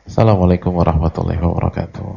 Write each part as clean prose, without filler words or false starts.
Assalamualaikum warahmatullahi wabarakatuh.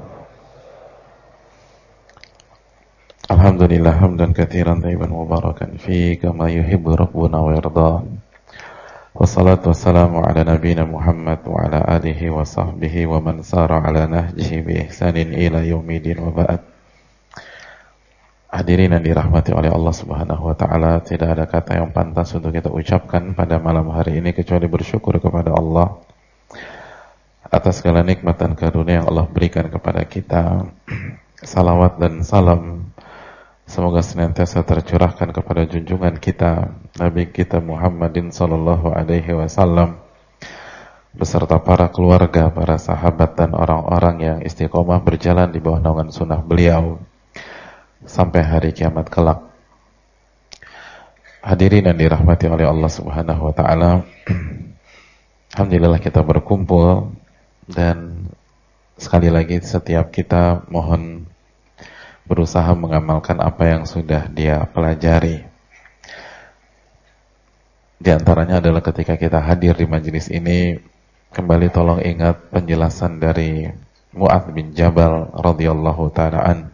Alhamdulillah hamdan katsiran thayyiban mubarakan fi kama yuhibbu rabbuna wa yarda. Wassalatu wassalamu ala nabiyyina Muhammad wa ala alihi wa sahbihi wa man sara ala nahjihi bi ihsanin ila yaumidin wa ba'd. Hadirin yang dirahmati oleh Allah Subhanahu wa taala, tidak ada kata yang pantas untuk kita ucapkan pada malam hari ini kecuali bersyukur kepada Allah atas segala nikmat dan karunia yang Allah berikan kepada kita. Salawat dan salam semoga senantiasa tercurahkan kepada junjungan kita Nabi kita Muhammadin sallallahu alaihi wasallam beserta para keluarga, para sahabat dan orang-orang yang istiqomah berjalan di bawah naungan sunnah beliau sampai hari kiamat kelak. Hadirin yang dirahmati oleh Allah Subhanahu wa taala, alhamdulillah kita berkumpul. Dan sekali lagi setiap kita mohon berusaha mengamalkan apa yang sudah dia pelajari. Di antaranya adalah ketika kita hadir di majelis ini, kembali tolong ingat penjelasan dari Mu'adz bin Jabal radhiyallahu ta'ala an.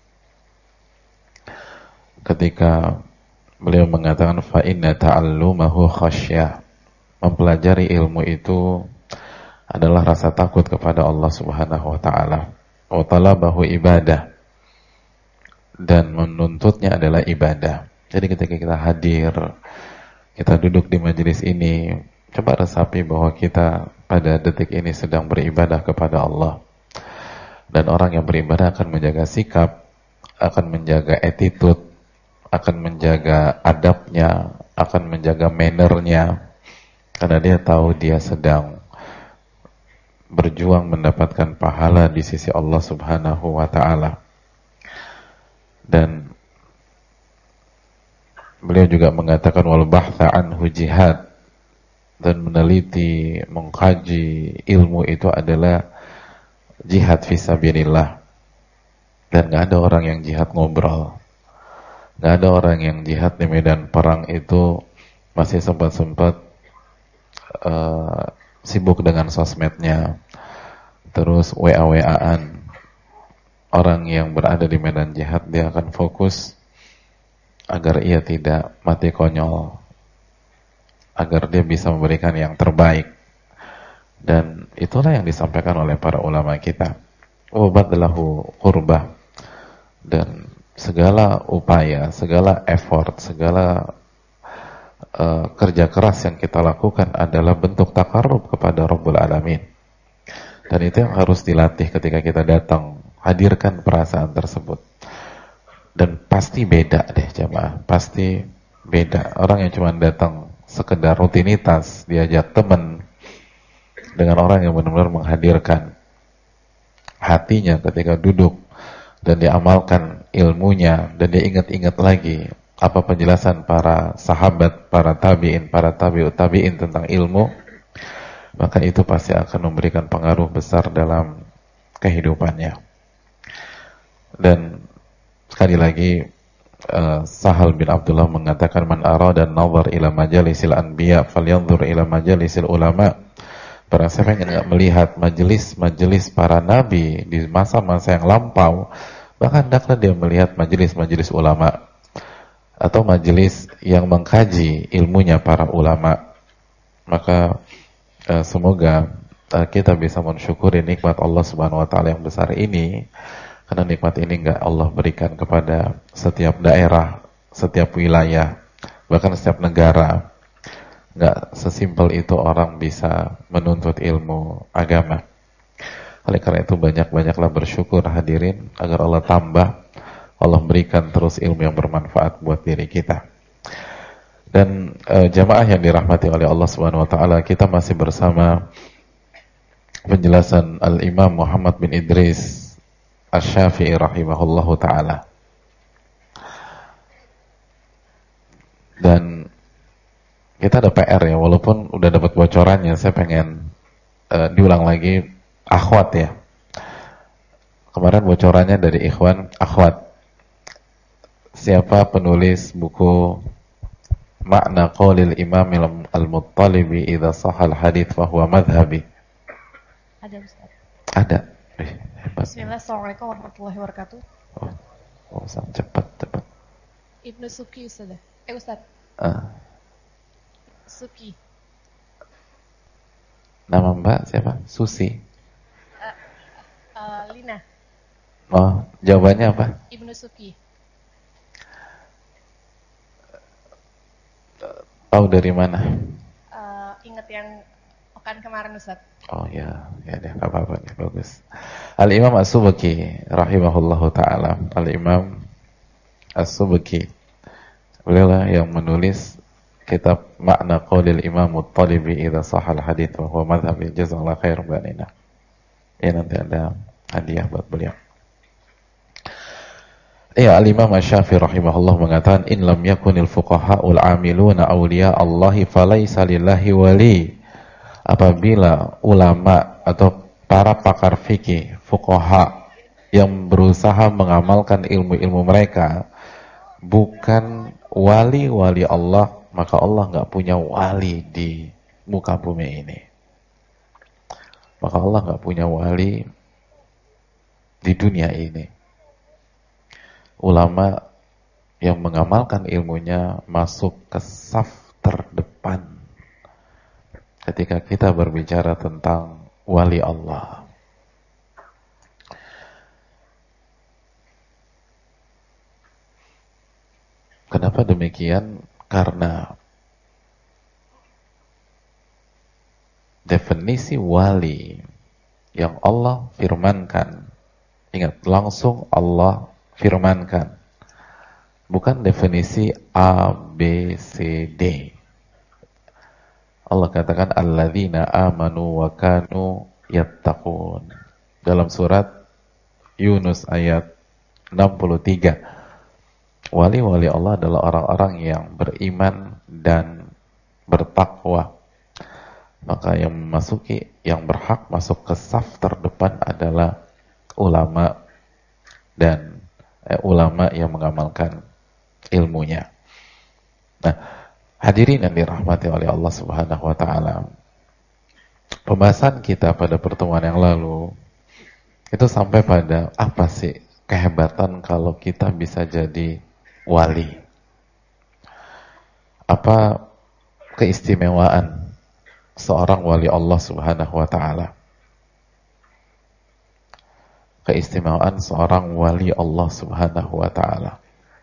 Ketika beliau mengatakan fa inna ta'allumahu khasyah. Mempelajari ilmu itu adalah rasa takut kepada Allah Subhanahu wa taala. Wa talabahu ibadah. Dan menuntutnya adalah ibadah. Jadi ketika kita hadir, kita duduk di majelis ini, coba resapi bahwa kita pada detik ini sedang beribadah kepada Allah. Dan orang yang beribadah akan menjaga sikap, akan menjaga attitude, akan menjaga adabnya, akan menjaga mannernya, karena dia tahu dia sedang berjuang mendapatkan pahala di sisi Allah Subhanahu wa ta'ala. Dan beliau juga mengatakan wal bahtha anhu jihad, dan meneliti, mengkaji ilmu itu adalah jihad fisabilillah. Dan gak ada orang yang jihad ngobrol, gak ada orang yang jihad di medan perang itu masih sempat-sempat sibuk dengan sosmednya, terus WA-WA-an. Orang yang berada di medan jihad, dia akan fokus agar ia tidak mati konyol, agar dia bisa memberikan yang terbaik. Dan itulah yang disampaikan oleh para ulama kita. Wabadlahu qurbah. Dan segala upaya, segala effort, segala kerja keras yang kita lakukan adalah bentuk takarrub kepada Rabbul Alamin. Dan itu yang harus dilatih ketika kita datang, hadirkan perasaan tersebut. Dan pasti beda deh jamaah, pasti beda. Orang yang cuma datang sekedar rutinitas, diajak teman, dengan orang yang benar-benar menghadirkan hatinya ketika duduk dan diamalkan ilmunya, dan dia ingat-ingat lagi apa penjelasan para sahabat, para tabi'in, para tabi'ut tabi'in tentang ilmu, maka itu pasti akan memberikan pengaruh besar dalam kehidupannya. Dan sekali lagi Sahal bin Abdullah mengatakan man arada an-nazar ila majalisil anbiya falyanzur ila majalisil ulama. Barang siapa yang ingin melihat majelis-majelis para nabi di masa-masa yang lampau, maka hendaklah dia melihat majelis-majelis ulama atau majelis yang mengkaji ilmunya para ulama. Maka semoga kita bisa mensyukuri nikmat Allah Subhanahu wa taala yang besar ini, karena nikmat ini enggak Allah berikan kepada setiap daerah, setiap wilayah, bahkan setiap negara. Enggak sesimpel itu orang bisa menuntut ilmu agama. Oleh karena itu banyak-banyaklah bersyukur hadirin, agar Allah tambah, Allah berikan terus ilmu yang bermanfaat buat diri kita. Dan jamaah yang dirahmati oleh Allah Subhanahu wa taala, kita masih bersama penjelasan Al-Imam Muhammad bin Idris Asy-Syafi'i rahimahullahu taala. Dan kita ada PR ya, walaupun udah dapat bocorannya, saya pengen diulang lagi akhwat ya. Kemarin bocorannya dari ikhwan akhwat. Siapa penulis buku Makna Qaulil Imam Al-Muttalibi idza sahal hadits fa huwa madhhabi? Ada Ustaz. Ada. Hebat. Bismillah, Assalamualaikum warahmatullahi wabarakatuh. Sangat cepat. Ibnu Suki Ustaz. Ustaz. Suki. Nama Mbak siapa? Susi. Lina. Jawabannya apa? Ibnu Suki. Tahu dari mana? Ingat yang pekan kemarin Ustaz. Ya deh, nggak apa-apa nih, bagus. Al-Imam As-Subki rahimahullahu taala. Al-Imam As-Subki, beliau yang menulis kitab Makna Qaulil Imam At-Talibi idza shahal hadits wa huwa madhhab jazakallahu khair Mbak Nina. Ya, nanti ada hadiah buat beliau. Al-Imam Asy-Syafi'i rahimahullah mengatakan in lam yakunil fuqaha'ul 'amiluna awliya Allahi falaysa lillahi wali. Apabila ulama atau para pakar fikih, fuqaha yang berusaha mengamalkan ilmu-ilmu mereka bukan wali-wali Allah, maka Allah nggak punya wali di muka bumi ini. Maka Allah nggak punya wali di dunia ini. Ulama yang mengamalkan ilmunya masuk ke saf terdepan ketika kita berbicara tentang wali Allah. Kenapa demikian? Karena definisi wali yang Allah firmankan, ingat, langsung Allah firmankan, bukan definisi A, B, C, D. Allah katakan alladzina amanu wa kanu yattaqun dalam surat Yunus ayat 63. Wali-wali Allah adalah orang-orang yang beriman dan bertakwa. Maka yang berhak masuk ke saf terdepan adalah ulama dan ulama yang mengamalkan ilmunya. Nah, hadirin yang dirahmati oleh Allah Subhanahu wa taala. Pembahasan kita pada pertemuan yang lalu itu sampai pada apa sih kehebatan kalau kita bisa jadi wali? Apa keistimewaan seorang wali Allah Subhanahu wa taala? Keistimewaan seorang wali Allah Subhanahu wa taala.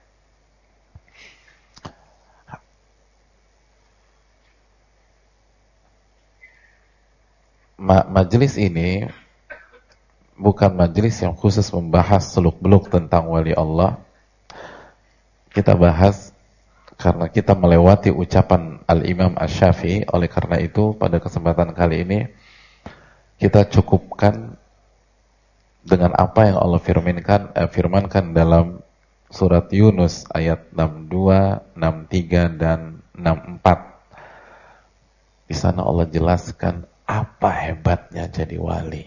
Majelis ini bukan majelis yang khusus membahas seluk-beluk tentang wali Allah. Kita bahas karena kita melewati ucapan Al-Imam Asy-Syafi'i. Oleh karena itu pada kesempatan kali ini kita cukupkan dengan apa yang Allah firmankan dalam surat Yunus ayat 62, 63 dan 64. Di sana Allah jelaskan apa hebatnya jadi wali.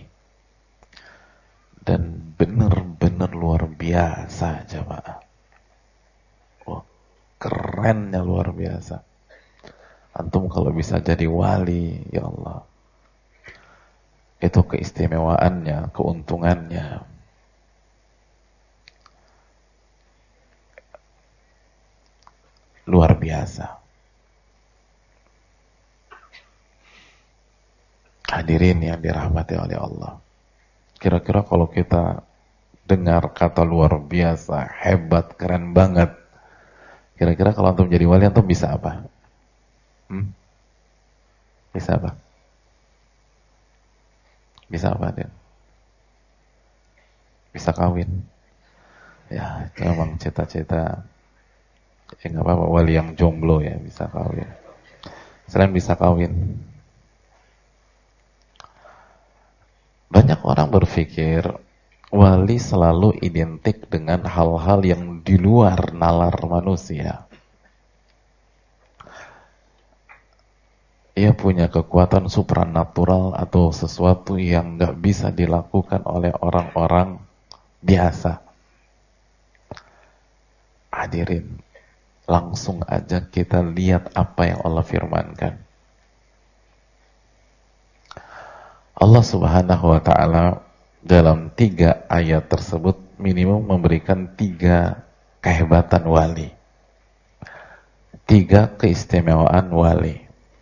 Dan benar-benar luar biasa, jemaah. Kerennya luar biasa. Antum kalau bisa jadi wali, ya Allah, itu keistimewaannya, keuntungannya. Luar biasa. Hadirin yang dirahmati oleh Allah. Kira-kira kalau kita dengar kata luar biasa, hebat, keren banget, kira-kira kalau antum jadi wali, antum bisa apa? Bisa apa? Bisa apa, Den? Bisa kawin. Ya, itu memang cita-cita. Nggak apa-apa, wali yang jomblo ya, bisa kawin. Selain bisa kawin, banyak orang berpikir wali selalu identik dengan hal-hal yang di luar nalar manusia. Ia punya kekuatan supranatural atau sesuatu yang nggak bisa dilakukan oleh orang-orang biasa. Hadirin, langsung aja kita lihat apa yang Allah firmankan. Allah Subhanahu wa ta'ala dalam 3 ayat tersebut minimum memberikan 3 kehebatan wali, 3 keistimewaan wali.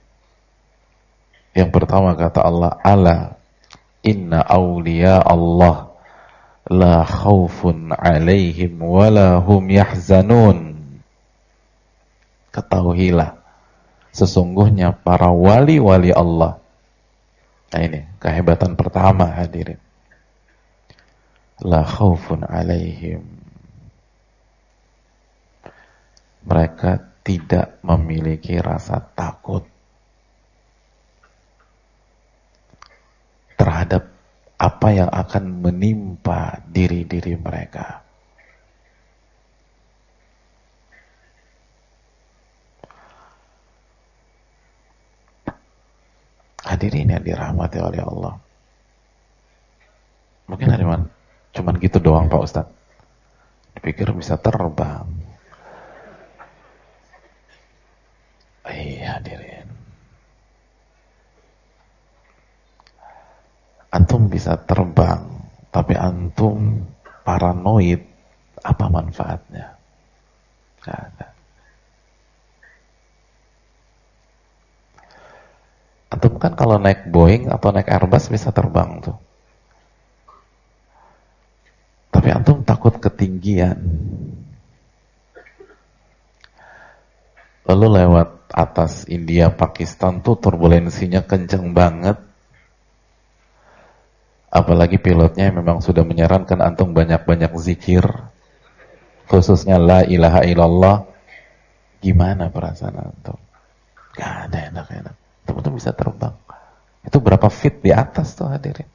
Yang pertama kata Allah, ala inna awliya Allah la khawfun alaihim wala hum yahzanun. Ketahuilah, sesungguhnya para wali-wali Allah. Nah ini kehebatan pertama hadirin. La khawfun alaihim. Mereka tidak memiliki rasa takut terhadap apa yang akan menimpa diri-diri mereka. Hadirin yang dirahmati oleh Allah. Mungkin hari mana? Cuman gitu doang Pak Ustadz. Dipikir bisa terbang. Iya hadirin. Antum bisa terbang, tapi antum paranoid, apa manfaatnya? Gak ada. Antum kan kalau naik Boeing atau naik Airbus bisa terbang tuh. Tapi antum takut ketinggian. Lalu lewat atas India, Pakistan tuh turbulensinya kenceng banget. Apalagi pilotnya memang sudah menyarankan antum banyak-banyak zikir, khususnya la ilaha illallah. Gimana perasaan antum? Gak ada enak-enak. Antum bisa terbang. Itu berapa feet di atas tuh hadirin?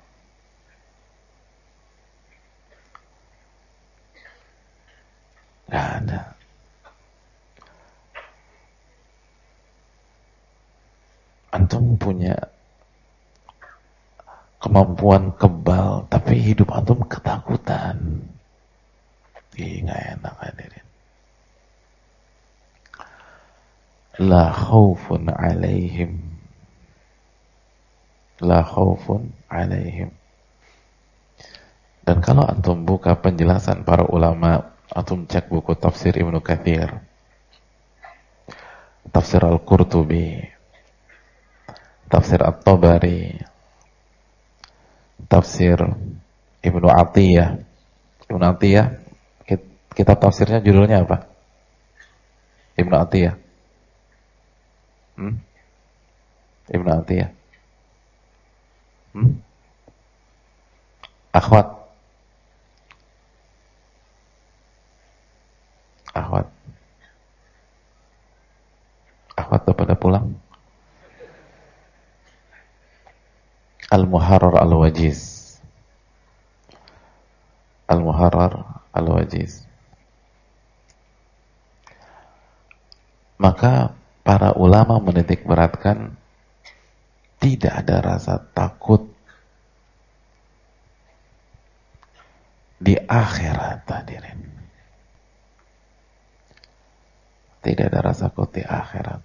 Gak ada. Antum punya kemampuan kebal, tapi hidup antum ketakutan. Ih, gak enak hadirin. La khawfun alaihim. La khawfun alaihim. Dan kalau antum buka penjelasan para ulama, antum cek buku tafsir Ibnu Katsir, tafsir Al-Qurtubi, tafsir At-Tabari, tafsir Ibnu Atiyah. Ibnu Atiyah, kitab tafsirnya judulnya apa? Ibnu Atiyah. Ibnu Atiyah. Akhwat. Akhwat udah pada pulang? Al-Muharrar Al-Wajiz. Al-Muharrar Al-Wajiz. Maka para ulama menitik beratkan tidak ada rasa takut di akhirat hadirin. Tidak ada rasa takut di akhirat.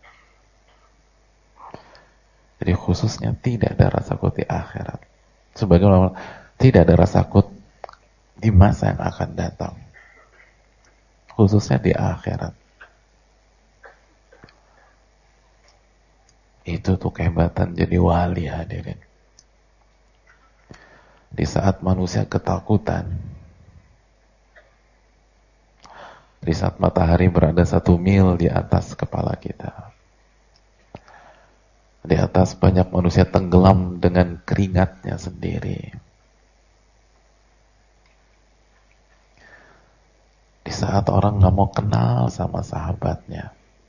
Jadi khususnya tidak ada rasa takut di akhirat. Sebagaimana tidak ada rasa takut di masa yang akan datang. Khususnya di akhirat. Itu tuh kehebatan jadi wali hadirin. Di saat manusia ketakutan, di saat matahari berada 1 mil di atas kepala kita, di atas banyak manusia tenggelam dengan keringatnya sendiri, di saat orang gak mau kenal sama sahabatnya,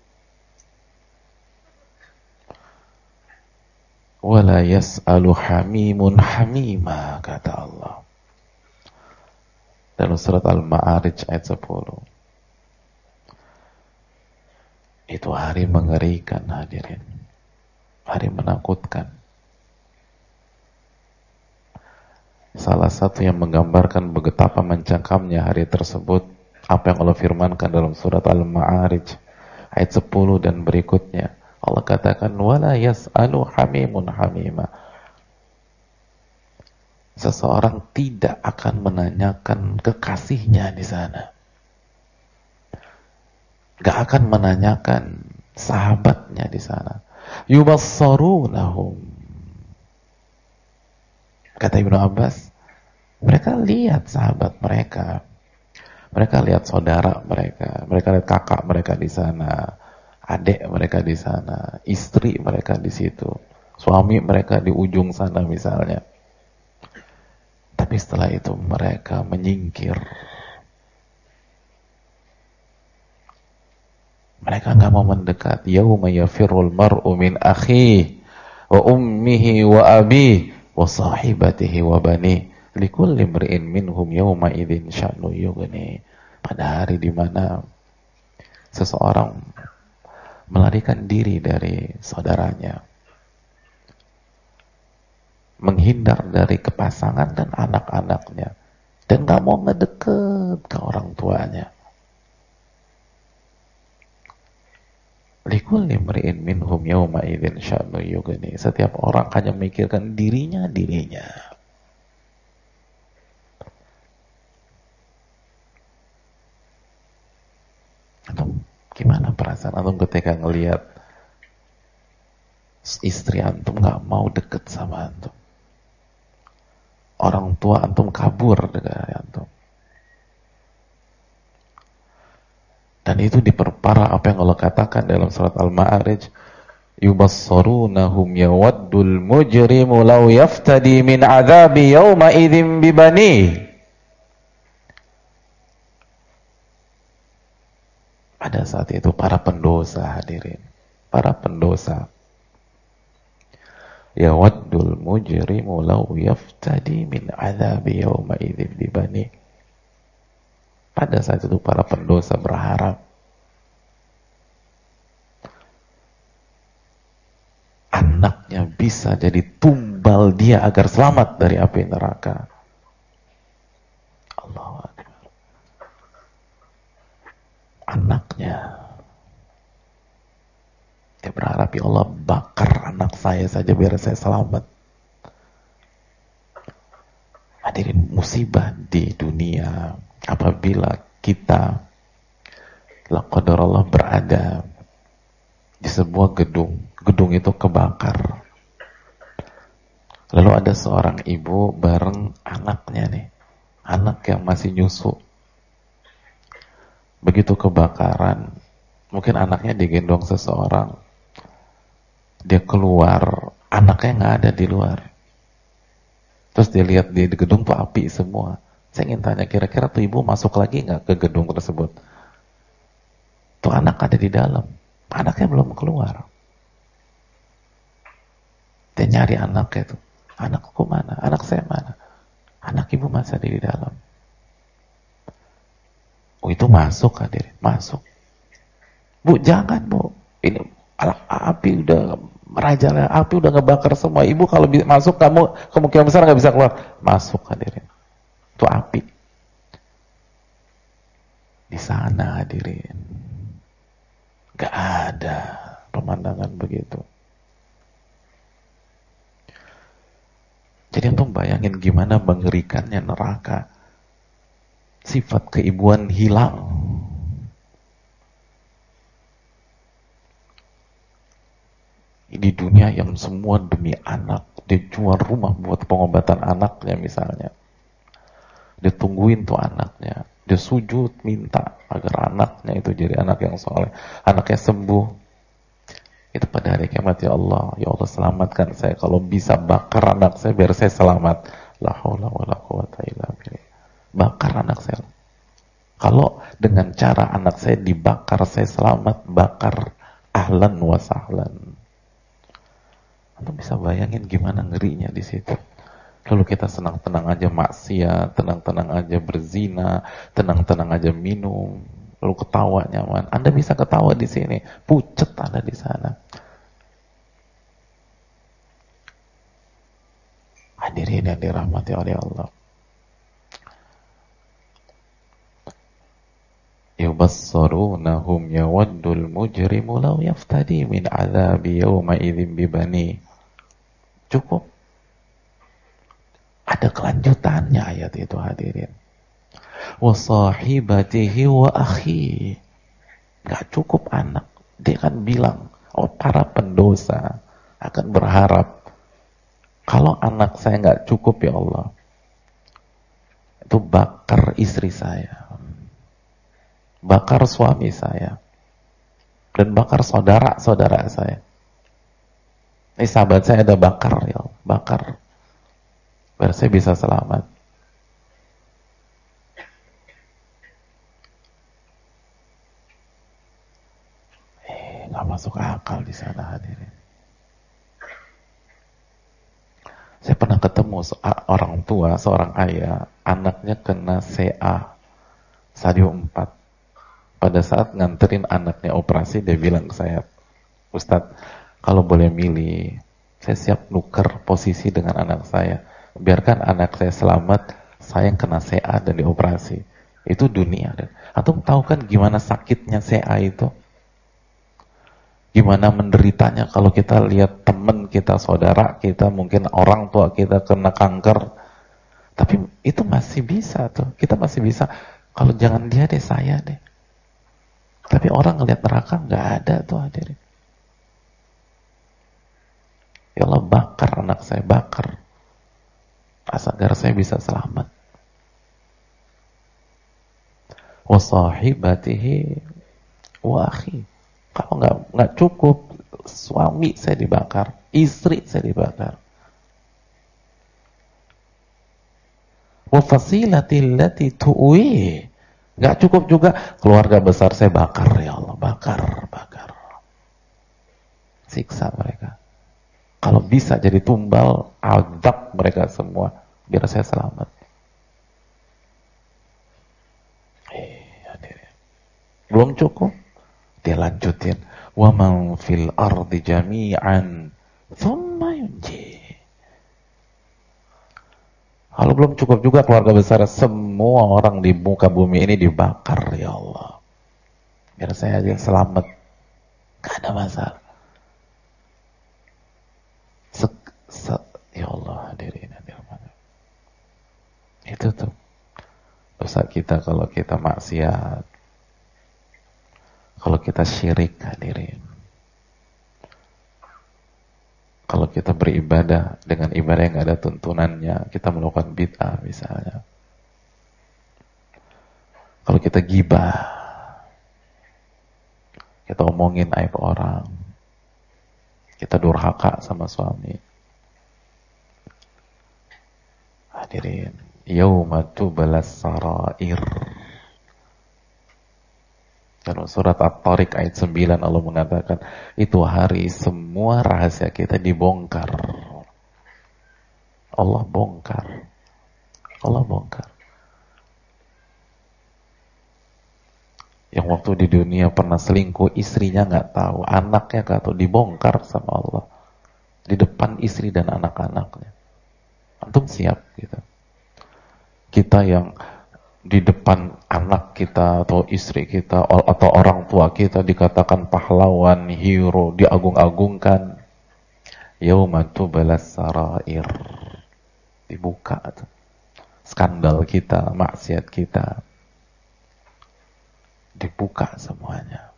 wala yas'alu hamimun hamima, kata Allah dalam surat Al-Ma'arij ayat 10. Itu hari mengerikan hadirin, hari menakutkan. Salah satu yang menggambarkan betapa mencengkamnya hari tersebut, apa yang Allah firmankan dalam surat Al-Ma'arij ayat 10 dan berikutnya. Allah katakan wala yas'alu hamimun hamima. seseorang tidak akan menanyakan kekasihnya di sana. Gak akan menanyakan sahabatnya di sana. Yubassarunahum. Kata Ibnu Abbas, mereka lihat sahabat mereka. Mereka lihat saudara mereka. Mereka lihat kakak mereka di sana. Adik mereka di sana. Istri mereka di situ. Suami mereka di ujung sana misalnya. Tapi setelah itu mereka menyingkir. Mereka nggak mau mendekat. Yauma yafirul mar'u min akhihi wa ummihi wa abihi wa sahibatihi wa bani likulli imri'in minhum yawma idzin sya'nu yughni. Pada hari di mana seseorang melarikan diri dari saudaranya, menghindar dari kepasangan dan anak-anaknya, dan gak mau ngedeket ke orang tuanya. Likulli imri'in minhum yawma idzin sya'nu yughni. Setiap orang hanya memikirkan dirinya. Antum gimana perasaan antum ketika ngelihat istri antum gak mau deket sama antum? Orang tua antum kabur dari antum. Dan itu diperparah apa yang Allah katakan dalam surat Al-Ma'arij, yubassarunahum yawaddul mujrimu law yaftadi min adzabi yawma idzin bibani. Pada saat itu para pendosa hadirin, para pendosa, yawaddul mujrimu law yaftadi min adzabi yawma idzin bibani. Pada saat itu para pendosa berharap anaknya bisa jadi tumbal dia agar selamat dari api neraka. Allahu Akbar. Anaknya, dia berharap, ya Allah bakar anak saya saja biar saya selamat. Hadirin, musibah di dunia apabila kita la qadarallah berada di sebuah gedung itu kebakar. Lalu ada seorang ibu bareng anaknya nih, anak yang masih nyusu. Begitu kebakaran, mungkin anaknya digendong seseorang, dia keluar, anaknya nggak ada di luar. Terus dia lihat di gedung tuh api semua. Saya ingin tanya, kira-kira tuh ibu masuk lagi nggak ke gedung tersebut? Tuh anak ada di dalam, anaknya belum keluar. Dia nyari anaknya tuh, anakku mana? Anak saya mana? Anak ibu masih ada di dalam. Oh itu masuk hadirin, masuk. Bu jangan bu, ini api udah merajalela, api udah ngebakar semua. Ibu kalau masuk kamu kemungkinan besar nggak bisa keluar. Masuk hadirin. Itu api. Di sana hadirin, gak ada pemandangan begitu. Jadi antum bayangin gimana mengerikannya neraka. Sifat keibuan hilang. Di dunia yang semua demi anak, dia jual rumah buat pengobatan anaknya misalnya. Dia tungguin tuh anaknya, dia sujud minta agar anaknya itu jadi anak yang soleh, anaknya sembuh. Itu pada hari kiamat, ya Allah selamatkan saya, kalau bisa bakar anak saya biar saya selamat. La haula wala quwata illa billah. Bakar anak saya. Kalau dengan cara anak saya dibakar saya selamat, bakar ahlan wa sahlan. Anda bisa bayangin gimana ngerinya di situ. Lalu kita senang-tenang aja maksiat, tenang-tenang aja berzina, tenang-tenang aja minum, lalu ketawa nyaman. Anda bisa ketawa di sini, pucet Anda di sana. Hadirin yang dirahmati oleh Allah. Yubassarunahum yawaddul mujrimu law yaftadi min adzabi yawma idzin bibani. Cukup. Ada kelancaran Lanjutannya ayat itu hadirin. Wa sahibatihi wa akhi. Gak cukup anak. Dia kan bilang, oh para pendosa akan berharap, kalau anak saya gak cukup ya Allah, itu bakar istri saya, bakar suami saya, dan bakar saudara-saudara saya. Ini sahabat saya ada bakar ya Allah, bakar. Biar saya bisa selamat. Gak masuk akal di sana hadirin. Saya pernah ketemu orang tua, seorang ayah, anaknya kena CA, stadium 4. Pada saat nganterin anaknya operasi, dia bilang ke saya, Ustadz, kalau boleh milih, saya siap nuker posisi dengan anak saya. Biarkan anak saya selamat, saya yang kena CA dan dioperasi. Itu dunia. Antum tahu kan gimana sakitnya CA itu? Gimana menderitanya kalau kita lihat teman kita, saudara kita, mungkin orang tua kita kena kanker. Tapi itu masih bisa tuh. Kita masih bisa. Kalau jangan dia deh, saya deh. Tapi orang ngelihat neraka nggak ada tuh hadirin. Ya Allah, bakar anak saya, bakar. Agar saya bisa selamat. Wa sahibatihi wa akhi. Kalau nggak cukup, suami saya dibakar, istri saya dibakar. Wa fasilati allati tuwi. Nggak cukup juga, keluarga besar saya bakar ya Allah, bakar. Siksa mereka. Kalau bisa jadi tumbal, azab mereka semua, biar saya selamat. Belum cukup. Dia lanjutin, wa man fil ardi jami'an thumma yunji. Kalau belum cukup juga, keluarga besar semua orang di muka bumi ini dibakar ya Allah. Biar saya aja selamat. Gak ada masalah. Ya Allah, hadirin. Itu tuh dosa kita kalau kita maksiat. Kalau kita syirik hadirin. Kalau kita beribadah dengan ibadah yang gak ada tuntunannya, kita melakukan bid'ah misalnya. Kalau kita gibah, kita omongin aib orang, kita durhaka sama suami. Hadirin, yauma tubalas sarair. Dalam surat At-Tariq ayat 9 Allah mengatakan, itu hari semua rahasia kita dibongkar. Allah bongkar. Yang waktu di dunia pernah selingkuh, istrinya nggak tahu, anaknya nggak tahu, dibongkar sama Allah di depan istri dan anak-anaknya. Antum siap gitu? Kita yang di depan anak kita atau istri kita atau orang tua kita dikatakan pahlawan, hero, diagung-agungkan. Yauma tubalas sarair. Dibuka tuh. Skandal kita, maksiat kita. Dibuka semuanya.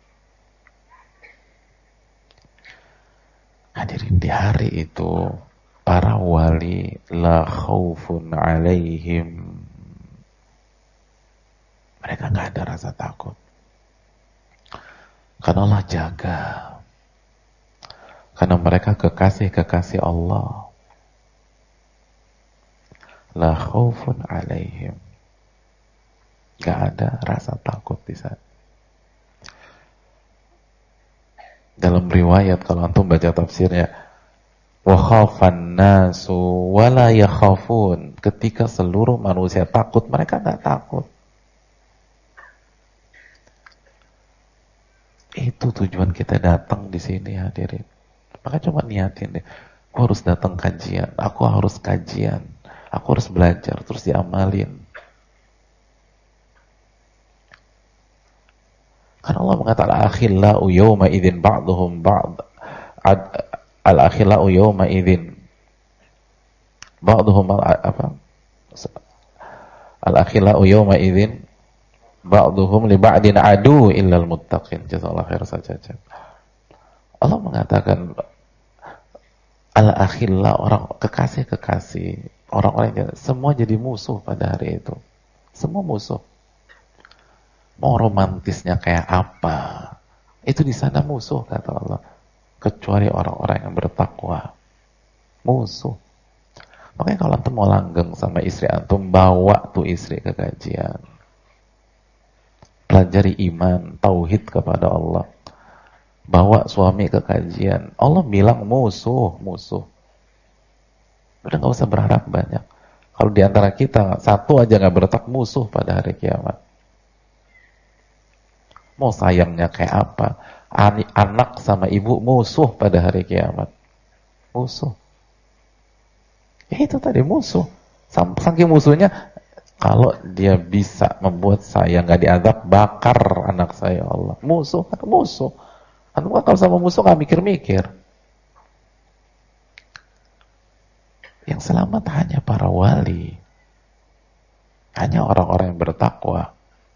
Hadirin, di hari itu para wali la khaufun alaihim. Mereka nggak ada rasa takut. Karena Allah jaga. Karena mereka kekasih-kekasih Allah. La khaufun alaihim. Nggak ada rasa takut di sana. Dalam riwayat kalau antum baca tafsirnya, wa khafan nasu wa la yakhafun. Ketika seluruh manusia takut, mereka nggak takut. Itu tujuan kita datang di sini hadirin. Maka cuma niatin deh. Aku harus datang kajian. Aku harus kajian. Aku harus belajar. Terus diamalin. Karena Allah mengatakan al-akhillau yawma idzin ba'duhum ba'd. Al-akhillau yawma idzin ba'duhum apa? Al-akhillau yawma idzin ba'duhum li ba'din adu illal muttaqin. Jazakallahu khair saja. Allah mengatakan al-akhilla, orang kekasih-kekasih, orang-orang yang semua jadi musuh pada hari itu. Semua musuh. Mau romantisnya kayak apa? Itu di sana musuh kata Allah. Kecuali orang-orang yang bertakwa. Musuh. Makanya kalau antum mau langgeng sama istri antum, bawa tuh istri ke kajian. Pelajari iman, tauhid kepada Allah. Bawa suami ke kajian. Allah bilang musuh. Udah gak usah berharap banyak. Kalau di antara kita satu aja gak bertak, musuh pada hari kiamat. Mau sayangnya kayak apa? Anak sama ibu musuh pada hari kiamat. Musuh. Ya itu tadi musuh. Saking musuhnya, kalau dia bisa membuat saya nggak diazab, bakar anak saya Allah. Musuh kan musuh. Anu kalau sama musuh nggak mikir-mikir. Yang selamat hanya para wali, hanya orang-orang yang bertakwa.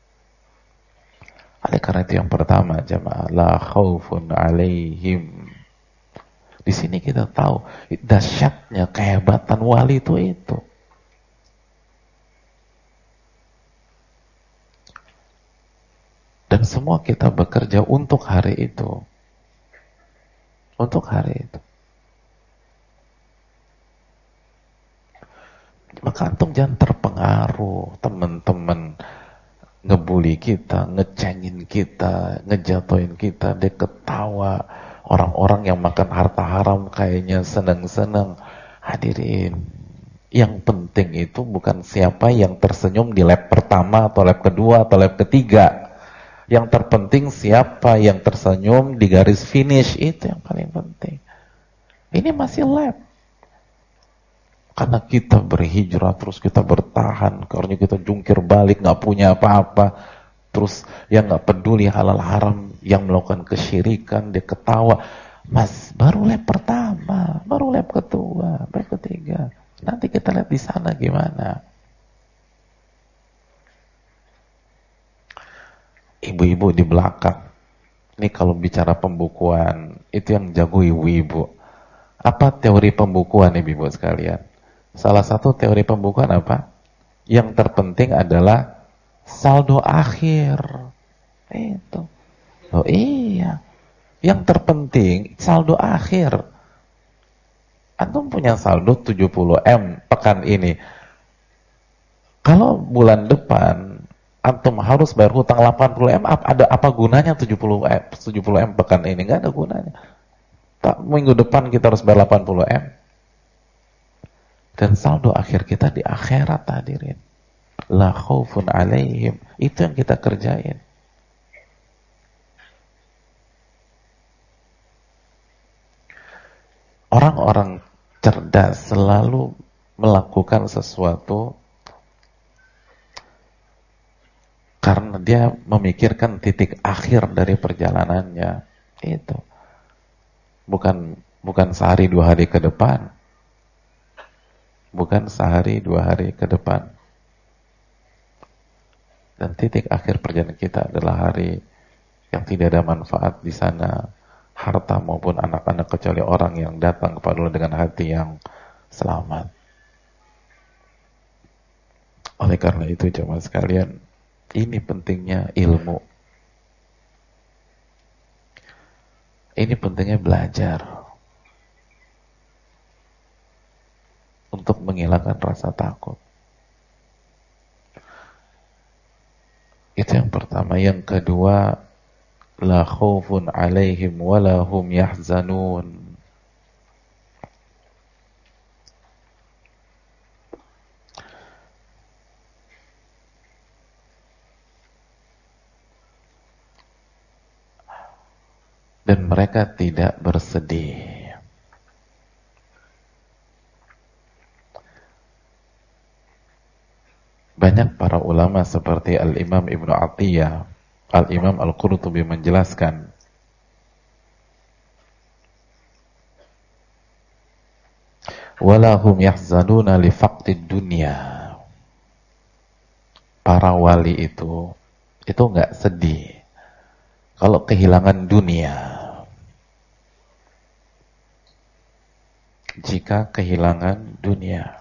Oleh karena itu yang pertama jamaah, la khaufun alaihim. Di sini kita tahu dahsyatnya kehebatan wali itu. Dan semua kita bekerja untuk hari itu. Untuk hari itu. Maka antum jangan terpengaruh teman-teman ngebully kita, ngecengin kita, ngejatuhin kita, dia ketawa. Orang-orang yang makan harta haram kayaknya senang-senang. Hadirin, yang penting itu bukan siapa yang tersenyum di lap pertama atau lap kedua atau lap ketiga. Yang terpenting siapa yang tersenyum di garis finish, itu yang paling penting. Ini masih lap. Karena kita berhijrah, terus kita bertahan, karena kita jungkir balik, gak punya apa-apa. Terus yang gak peduli halal haram, yang melakukan kesyirikan, dia ketawa. Mas, baru lap pertama, baru lap kedua, lap ketiga. Nanti kita lihat di sana gimana. Ibu-ibu di belakang. Ini kalau bicara pembukuan, itu yang jago ibu-ibu. Apa teori pembukuan ibu-ibu sekalian? Salah satu teori pembukuan apa? Yang terpenting adalah saldo akhir. Itu. Oh iya. Yang terpenting saldo akhir. Antum punya saldo 70M pekan ini. Kalau bulan depan antum harus bayar hutang 80M, ada apa gunanya 70M pekan ini? Enggak ada gunanya. Minggu depan kita harus bayar 80M. Dan saldo akhir kita di akhirat, hadirin. La khaufun alaihim. Itu yang kita kerjain. Orang-orang cerdas selalu melakukan sesuatu karena dia memikirkan titik akhir dari perjalanannya. Itu. Bukan sehari 2 hari ke depan. Bukan sehari 2 hari ke depan. Dan titik akhir perjalanan kita adalah hari yang tidak ada manfaat di sana, harta maupun anak-anak, kecuali orang yang datang kepada Allah dengan hati yang selamat. Oleh karena itu jemaah sekalian, ini pentingnya ilmu. Ini pentingnya belajar. Untuk menghilangkan rasa takut. Itu yang pertama. Yang kedua, la khaufun alaihim wala hum yahzanun. Dan mereka tidak bersedih. Banyak para ulama seperti Al-Imam Ibnu Atiyah, Al-Imam Al-Qurtubi menjelaskan wala hum yahzanuna li faqdid dunya. para wali itu nggak sedih kalau kehilangan dunia. Jika kehilangan dunia,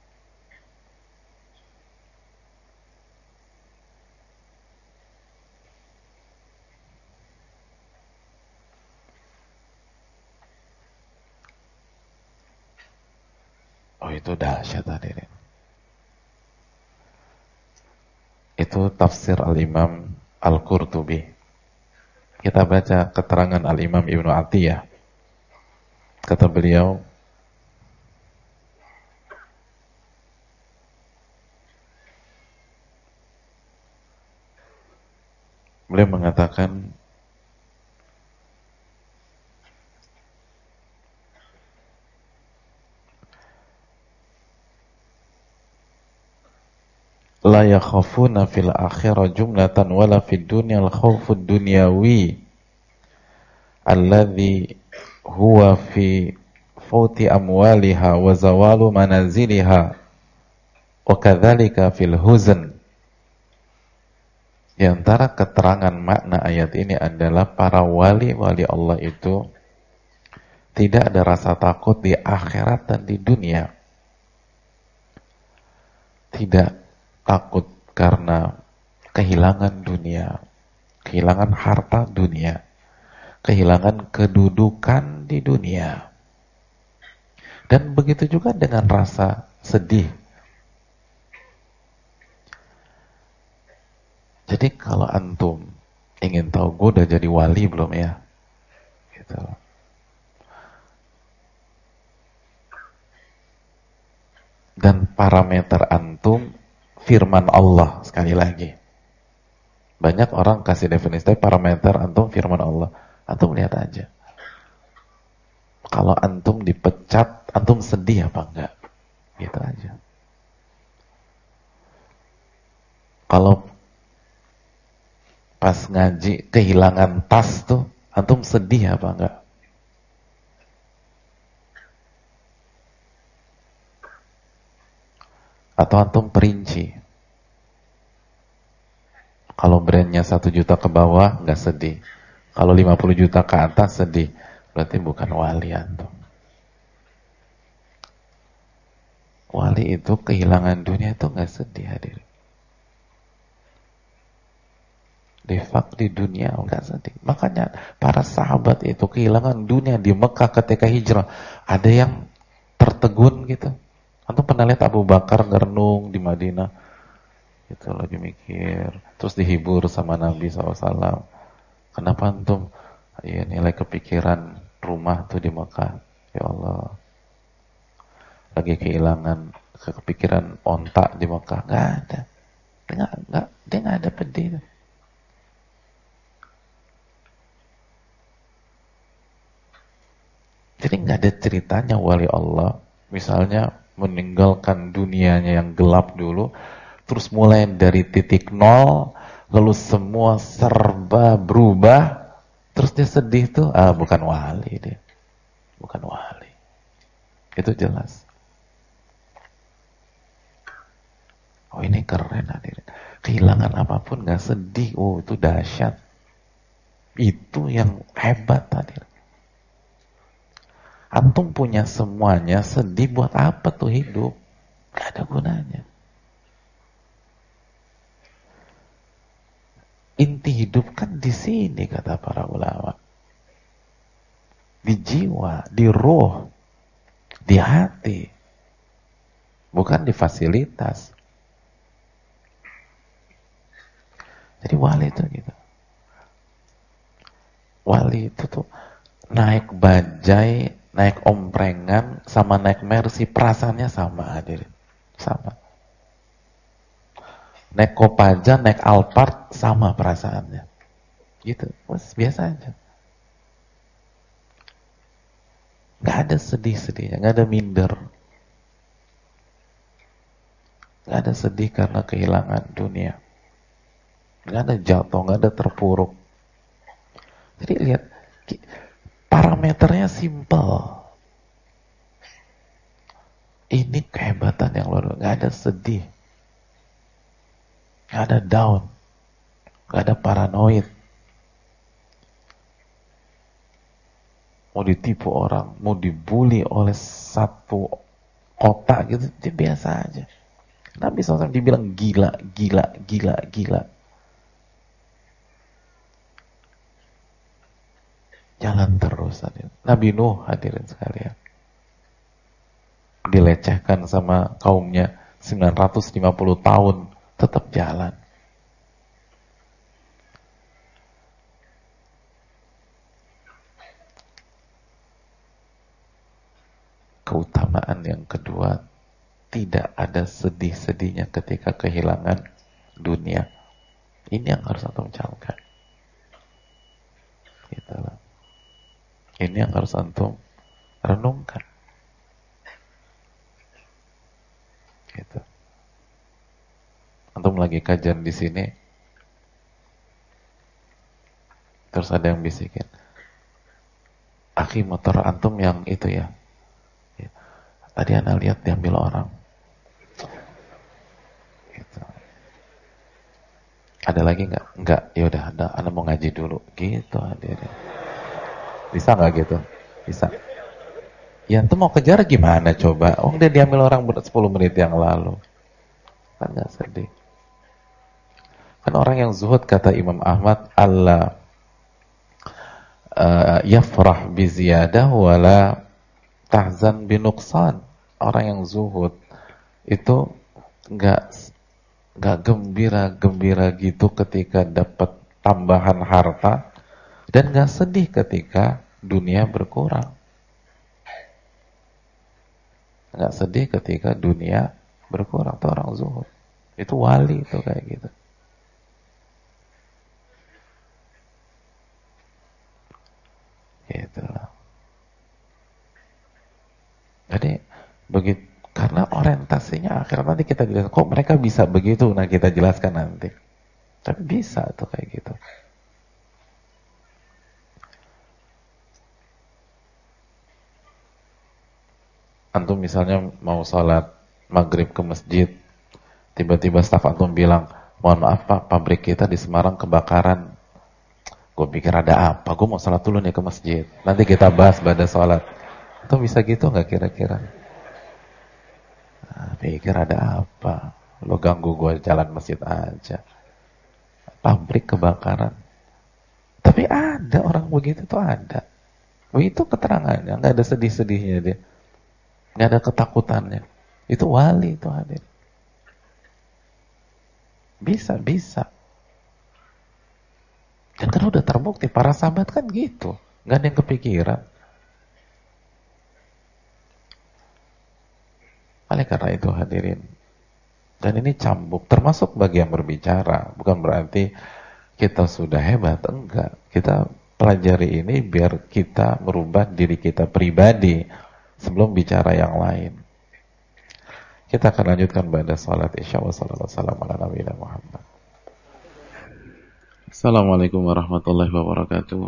oh itu dahsyat hadirin. Itu tafsir Al-Imam Al-Qurtubi. Kita baca keterangan Al-Imam Ibnu Atiyah. Kata beliau, mengatakan, la yakhafuna fil akhirah jumlatan wala fid dunya al-khawfud dunyawi alladhi huwa fi fauti amwaliha wa zawalu manaziliha wa kadzalika fil huzn. Di antara keterangan makna ayat ini adalah para wali-wali Allah itu tidak ada rasa takut di akhirat dan di dunia. Tidak takut karena kehilangan dunia, kehilangan harta dunia, kehilangan kedudukan di dunia. Dan begitu juga dengan rasa sedih. Jadi kalau antum ingin tahu gue udah jadi wali belum ya? Gitu. Dan parameter antum firman Allah, sekali lagi. Banyak orang kasih definisi parameter antum firman Allah. Antum lihat aja. Kalau antum dipecat, antum sedih apa enggak? Gitu aja. Kalau pas ngaji kehilangan tas tuh, antum sedih apa enggak? Atau antum perinci? Kalau brandnya 1 juta ke bawah nggak sedih. Kalau 50 juta ke atas sedih. Berarti bukan wali antum. Wali itu kehilangan dunia itu nggak sedih hadirin. Di dunia nggak sedih. Makanya para sahabat itu kehilangan dunia di Mekah ketika hijrah. Ada yang tertegun gitu. Antum pernah lihat Abu Bakar ngerenung di Madinah? Itu lagi mikir. Terus dihibur sama Nabi SAW. Kenapa antum? Ya, nilai kepikiran rumah tuh di Mekah. Ya Allah. Lagi kehilangan kepikiran ontak di Mekah. Nggak ada. Dia nggak ada pedih. Jadi nggak ada ceritanya wali Allah, misalnya meninggalkan dunianya yang gelap dulu, terus mulai dari titik nol, lalu semua serba berubah, terus dia sedih tuh, bukan wali dia, bukan wali. Itu jelas. Oh ini keren hadirin. Kehilangan apapun nggak sedih, oh itu dahsyat. Itu yang hebat hadirin. Antum punya semuanya, sedih buat apa tuh hidup? Gak ada gunanya. Inti hidup kan di sini kata para ulama. Di jiwa, di ruh, di hati. Bukan di fasilitas. Jadi wali itu gitu. Wali itu tuh naik bajai, naik omprengan, sama naik Mercy, perasaannya sama hadirin. Sama. Naik Kopaja, naik Alphard, sama perasaannya. Gitu, biasa aja. Gak ada sedih-sedihnya, gak ada minder. Gak ada sedih karena kehilangan dunia. Gak ada jatuh, gak ada terpuruk. Jadi lihat, parameternya simple. Ini kehebatan yang luar biasa. Gak ada sedih. Gak ada down, gak ada paranoid. Mau ditipu orang, mau dibully oleh satu kota gitu, dia biasa aja. Nabi SAW dibilang gila, gila, gila, gila. Jalan terus hadirin. Nabi Nuh hadirin sekalian, dilecehkan sama kaumnya 950 tahun, tetap jalan. Keutamaan yang kedua, tidak ada sedih-sedihnya ketika kehilangan dunia. Ini yang harus antum camkan. Gitu lah. Ini yang harus antum renungkan. Gitu. Antum lagi kajian di sini, terus ada yang bisikin, "Akhi, motor antum yang itu ya? Tadi ana lihat diambil orang." Gitu. Ada lagi nggak? Nggak. Ya udah, ana mau ngaji dulu. Gitu hadirin. Bisa nggak gitu? Bisa. Ya antum mau kejar gimana coba? Oh, dia diambil orang 10 menit yang lalu. Kan nggak sedih. Kan orang yang zuhud, kata Imam Ahmad, Allah yafrah bi ziyadah wala tahzan bi nuqsan. Orang yang zuhud itu nggak gembira gitu ketika dapat tambahan harta, dan nggak sedih ketika dunia berkurang. Nggak sedih ketika dunia berkurang. Itu orang zuhud. Itu wali itu kayak gitu. Gitu. Jadi begitu, karena orientasinya akhirat. Nanti kita jelaskan kok mereka bisa begitu, nah kita jelaskan nanti. Tapi bisa tuh kayak gitu. Antum misalnya mau sholat maghrib ke masjid, tiba-tiba staf antum bilang, "Mohon maaf Pak, pabrik kita di Semarang kebakaran." Gue pikir ada apa, gue mau sholat dulu nih ke masjid, nanti kita bahas pada sholat. Antum bisa gitu nggak kira-kira? Nah, pikir ada apa, lo ganggu gue jalan masjid aja. Pabrik kebakaran. Tapi ada orang begitu tuh ada. Begitu keterangannya, nggak ada sedih-sedihnya dia. Nggak ada ketakutannya. Itu wali itu hadir. Bisa. Dan kan udah terbukti, para sahabat kan gitu. Nggak ada yang kepikiran. Oleh karena itu hadirin. Dan ini cambuk, termasuk bagi yang berbicara. Bukan berarti kita sudah hebat, enggak. Kita pelajari ini biar kita merubah diri kita pribadi sebelum bicara yang lain. Kita akan lanjutkan pada salat Isya. Wassalamualaikum warahmatullahi wabarakatuh.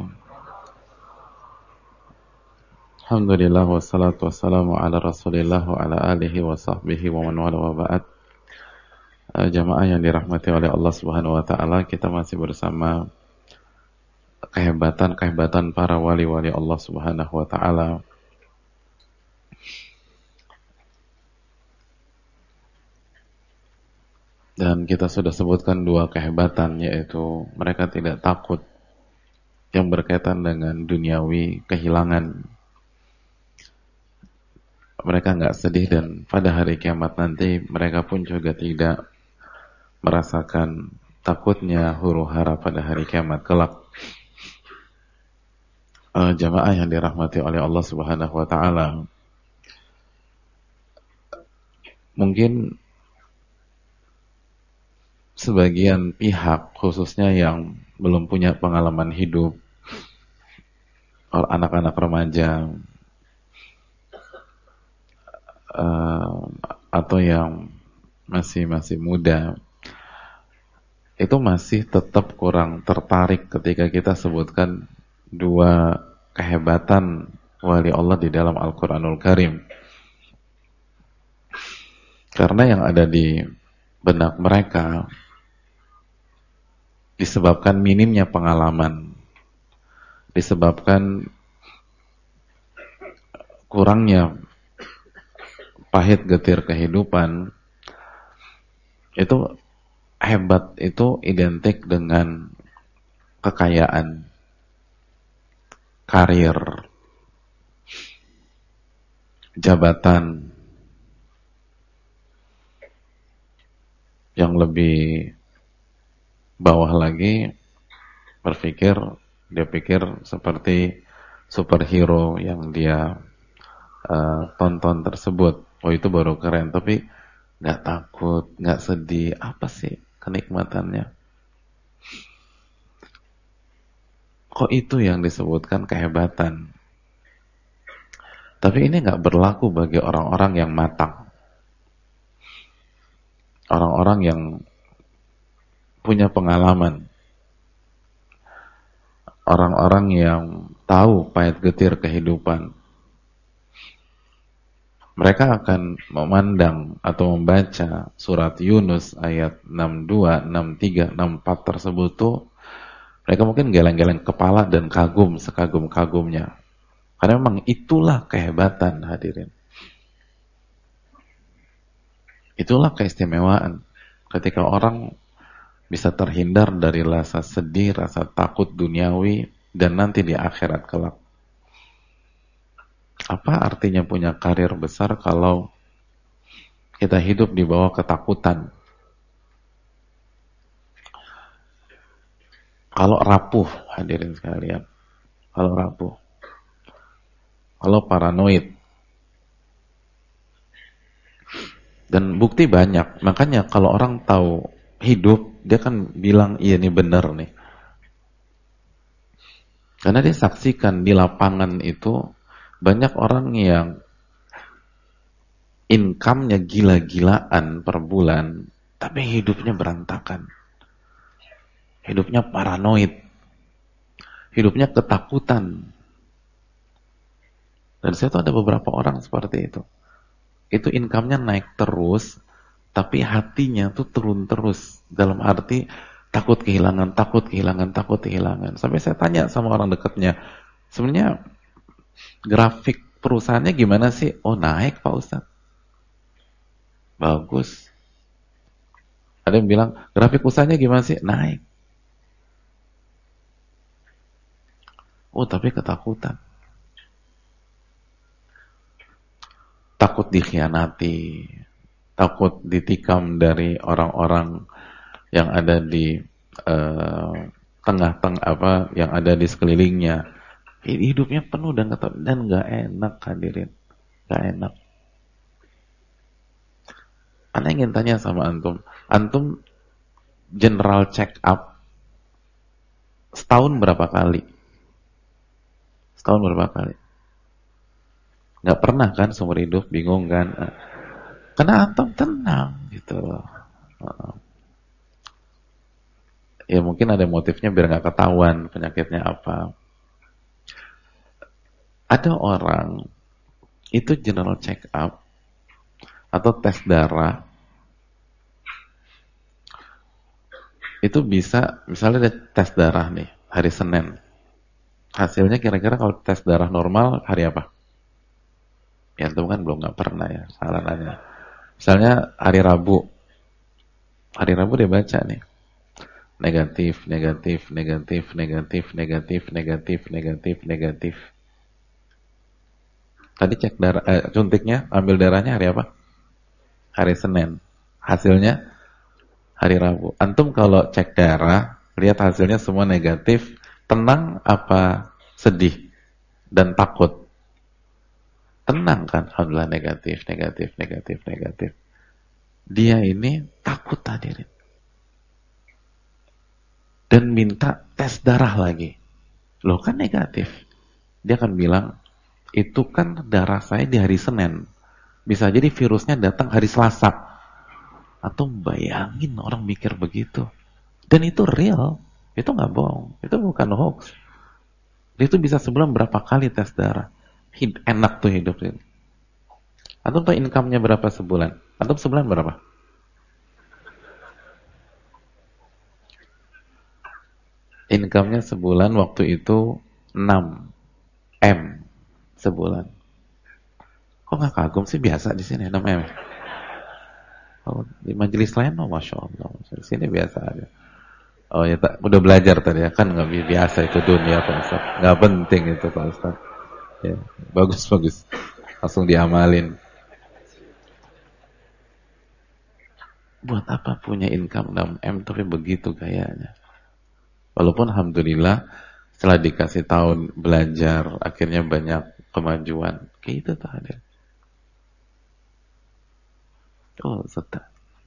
Alhamdulillah wassalatu wassalamu ala Rasulillah wa ala alihi wa sahbihi wa man wala wa ba'd. Jamaah yang dirahmati oleh Allah Subhanahu wa taala, kita masih bersama kehebatan para wali-wali Allah Subhanahu wa taala. Dan kita sudah sebutkan dua kehebatan, yaitu mereka tidak takut yang berkaitan dengan duniawi, kehilangan. Mereka nggak sedih, dan pada hari kiamat nanti mereka pun juga tidak merasakan takutnya huru hara pada hari kiamat kelak. Jamaah yang dirahmati oleh Allah Subhanahu wa taala, mungkin sebagian pihak, khususnya yang belum punya pengalaman hidup, anak-anak remaja, atau yang masih muda, itu masih tetap kurang tertarik ketika kita sebutkan dua kehebatan wali Allah di dalam Al-Quranul Karim. Karena yang ada di benak mereka disebabkan minimnya pengalaman, disebabkan kurangnya pahit getir kehidupan, itu hebat itu identik dengan kekayaan, karir, jabatan. Yang lebih bawah lagi dia pikir seperti superhero yang dia tonton tersebut. Oh, itu baru keren, tapi nggak takut, nggak sedih. Apa sih kenikmatannya? Kok itu yang disebutkan kehebatan? Tapi ini nggak berlaku bagi orang-orang yang matang. Orang-orang yang punya pengalaman. Orang-orang yang tahu pahit getir kehidupan. Mereka akan memandang atau membaca surat Yunus ayat 62, 63, 64 tersebut tuh, mereka mungkin geleng-geleng kepala dan kagum sekagum-kagumnya. Karena memang itulah kehebatan, hadirin. Itulah keistimewaan. Ketika orang bisa terhindar dari rasa sedih, rasa takut duniawi, dan nanti di akhirat kelak. Apa artinya punya karir besar kalau kita hidup di bawah ketakutan? Kalau rapuh, hadirin sekalian. Kalau rapuh. Kalau paranoid. Dan bukti banyak. Makanya kalau orang tahu hidup, dia kan bilang, iya nih benar nih. Karena dia saksikan di lapangan itu banyak orang yang income-nya gila-gilaan per bulan, tapi hidupnya berantakan. Hidupnya paranoid. Hidupnya ketakutan. Dan saya tahu ada beberapa orang seperti itu. Itu income-nya naik terus, tapi hatinya tuh turun terus. Dalam arti takut kehilangan, takut kehilangan, takut kehilangan. Sampai saya tanya sama orang dekatnya, sebenarnya grafik perusahaannya gimana sih? Oh, naik Pak Ustadz. Bagus. Ada yang bilang, grafik usahanya gimana sih? Naik. Oh, tapi ketakutan. Takut dikhianati, takut ditikam dari orang-orang yang ada di tengah-tengah yang ada di sekelilingnya. Hidupnya penuh dan nggak enak, hadirin, nggak enak. Ana ingin tanya sama antum general check up setahun berapa kali? Setahun berapa kali? Nggak pernah kan seumur hidup, bingung kan? Karena antum tenang gitu. Ya mungkin ada motifnya biar nggak ketahuan penyakitnya apa. Ada orang itu general check up atau tes darah itu bisa, misalnya ada tes darah nih hari Senin, hasilnya kira-kira kalau tes darah normal hari apa? Ya itu kan belum, nggak pernah ya, salah nanya. Misalnya hari Rabu dia baca nih negatif, negatif, negatif, negatif, negatif, negatif, negatif, negatif. Tadi cek darah, suntiknya, ambil darahnya hari apa? Hari Senin. Hasilnya hari Rabu. Antum kalau cek darah, lihat hasilnya semua negatif, tenang apa sedih dan takut? Tenang kan? Alhamdulillah, negatif, negatif, negatif, negatif. Dia ini takut, hadirin. Dan minta tes darah lagi. Loh kan negatif. Dia akan bilang, itu kan darah saya di hari Senin. Bisa jadi virusnya datang hari Selasa. Atau bayangin orang mikir begitu. Dan itu real. Itu nggak bohong. Itu bukan hoax. Dia itu bisa sebulan berapa kali tes darah. Enak tuh hidup ini. Antum tahu income-nya berapa sebulan? Antum sebulan berapa? income-nya sebulan waktu itu 6 M sebulan. Kok nggak kagum sih? Biasa di sini 6 M. Oh, di majelis lain, oh masya Allah, di sini biasa aja. Oh ya, udah belajar tadi ya, kan nggak biasa itu dunia Pak Ustaz, nggak penting itu Pak Ustaz. Ya, bagus, langsung diamalin. Buat apa punya income 6 M tapi begitu gayanya? Walaupun alhamdulillah setelah dikasih tahun belajar akhirnya banyak kemajuan. Kayak itu tuh ada. Oh, setelah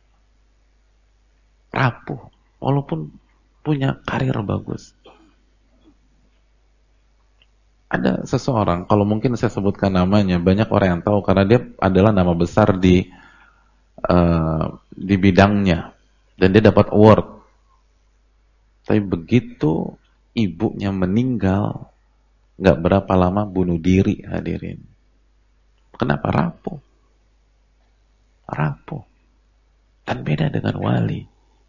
rapuh walaupun punya karir bagus. Ada seseorang, kalau mungkin saya sebutkan namanya, banyak orang yang tahu karena dia adalah nama besar di bidangnya dan dia dapat award. Tapi begitu ibunya meninggal, nggak berapa lama bunuh diri, hadirin. Kenapa? Rapuh. Dan beda dengan wali.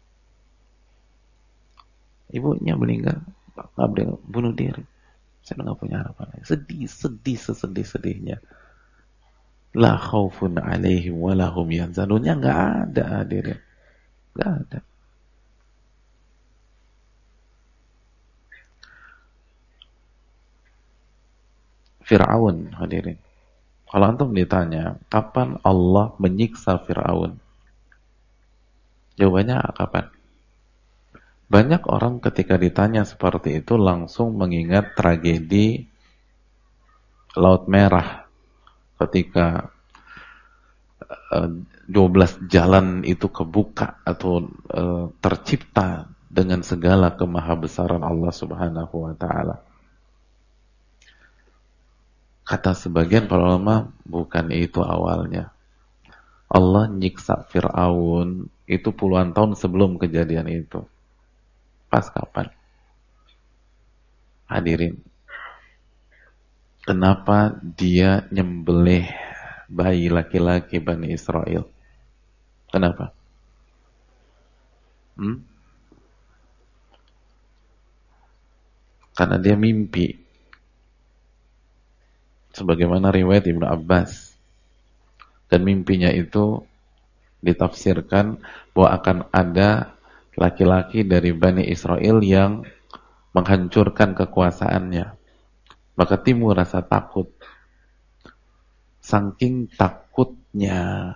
Ibunya meninggal, bunuh diri. Saya nggak punya harapan. Sedih sesedih-sedihnya. La khaufun alaihim wa lahum yahzanun. Nggak ada, hadirin. Nggak ada. Fir'aun, hadirin. Kalau antum ditanya, kapan Allah menyiksa Fir'aun? Jawabannya kapan? Banyak orang ketika ditanya seperti itu langsung mengingat tragedi Laut Merah ketika 12 jalan itu kebuka atau tercipta dengan segala kemahabesaran Allah Subhanahu wa taala. Kata sebagian para ulama, bukan itu awalnya. Allah nyiksa Fir'aun itu puluhan tahun sebelum kejadian itu. Pas kapan? Hadirin, kenapa dia nyembelih bayi laki-laki Bani Israel? Kenapa? Karena dia mimpi. Sebagaimana riwayat Ibnu Abbas. Dan mimpinya itu ditafsirkan bahwa akan ada laki-laki dari Bani Israel yang menghancurkan kekuasaannya. Maka timbul rasa takut. Saking takutnya,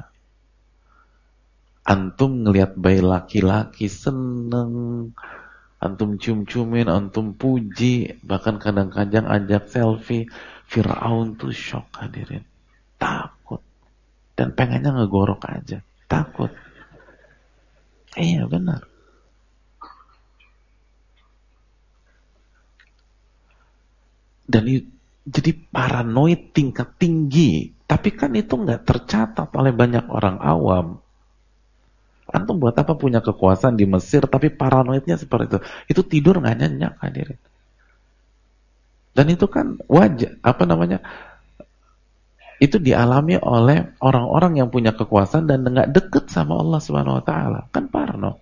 antum ngelihat bayi laki-laki seneng, antum cium-ciumin, antum puji, bahkan kadang-kadang ajak selfie. Fir'aun tuh shock, hadirin. Takut. Dan pengennya ngegorok aja. Takut. Iya, benar. Dan jadi paranoid tingkat tinggi. Tapi kan itu nggak tercatat oleh banyak orang awam. Antum buat apa punya kekuasaan di Mesir tapi paranoidnya seperti itu? Itu tidur nggak nyenyak, hadirin. Dan itu kan wajar, itu dialami oleh orang-orang yang punya kekuasaan dan nggak deket sama Allah Subhanahu Wa Taala. Kan parno.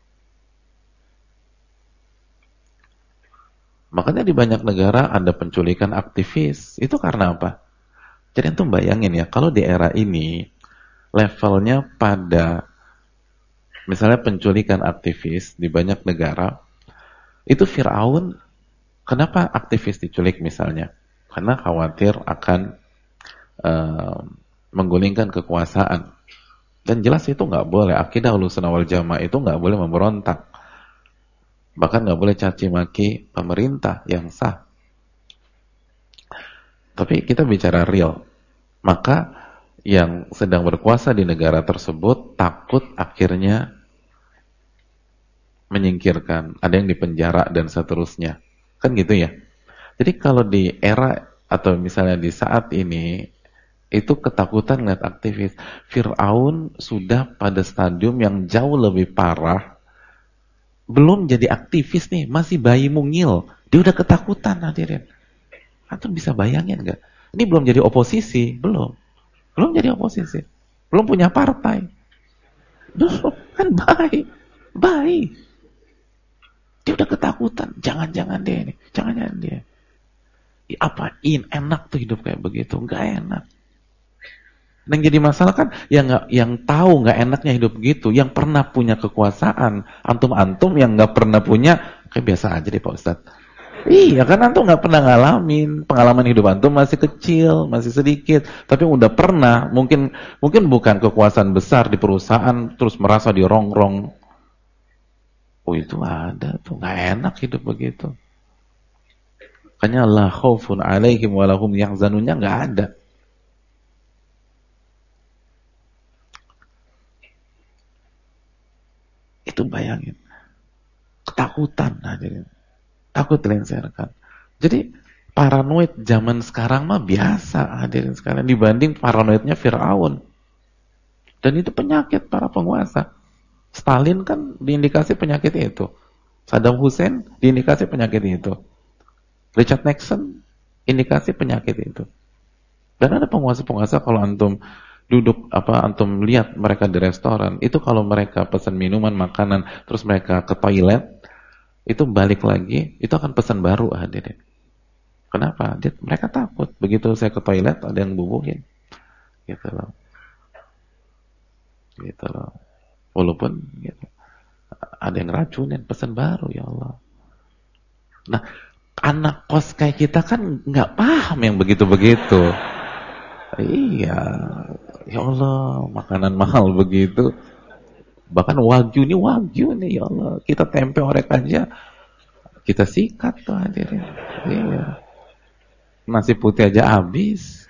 Makanya di banyak negara ada penculikan aktivis. Itu karena apa? Jadi antum bayangin ya, kalau di era ini levelnya pada misalnya penculikan aktivis di banyak negara, itu Fir'aun, kenapa aktivis diculik misalnya? Karena khawatir akan menggulingkan kekuasaan. Dan jelas itu nggak boleh. Akidah Ahlussunnah wal Jamaah itu nggak boleh memberontak. Bahkan nggak boleh caci maki pemerintah yang sah. Tapi kita bicara real. Maka yang sedang berkuasa di negara tersebut takut akhirnya menyingkirkan. Ada yang dipenjara dan seterusnya. Kan gitu ya. Jadi kalau di era atau misalnya di saat ini itu ketakutan lihat aktivis. Fir'aun sudah pada stadium yang jauh lebih parah. Belum jadi aktivis nih, masih bayi mungil. Dia udah ketakutan, hadirin. Antum bisa bayangin nggak? Ini belum jadi oposisi, belum jadi oposisi, belum punya partai. Belum, kan bayi. Dia udah ketakutan, jangan-jangan dia ini, jangan-jangan dia. Enak tuh hidup kayak begitu? Nggak enak. Yang jadi masalah kan yang tahu nggak enaknya hidup begitu, yang pernah punya kekuasaan, antum-antum yang nggak pernah punya, kayak biasa aja deh Pak Ustadz. Iya kan antum nggak pernah ngalamin, pengalaman hidup antum masih kecil, masih sedikit, tapi udah pernah, mungkin bukan kekuasaan besar di perusahaan, terus merasa dirongrong. Oh itu ada tuh, nggak enak hidup begitu. Makanya la khaufun alaihim walahum yahzanunnya nggak ada. Itu bayangin. Ketakutan hadirin. Takut dilengsarkan. Jadi paranoid zaman sekarang mah biasa hadirin sekalian dibanding paranoidnya Fir'aun. Dan itu penyakit para penguasa. Stalin kan diindikasi penyakit itu. Saddam Hussein diindikasi penyakit itu. Richard Nixon indikasi penyakit itu. Dan ada penguasa-penguasa kalau antum duduk antum lihat mereka di restoran, itu kalau mereka pesan minuman, makanan, terus mereka ke toilet, itu balik lagi, itu akan pesan baru hadirin. Kenapa? Mereka takut. Begitu saya ke toilet ada yang bubuhin. Gitu loh. Gitu loh. Walaupun gitu, ada yang racunin, pesan baru ya Allah. Nah, anak kos kayak kita kan nggak paham yang begitu-begitu. Iya, ya Allah, makanan mahal begitu. Bahkan wagyu nih ya Allah. Kita tempe orek aja, kita sikat tuh hadirin. Iya. Nasi putih aja habis.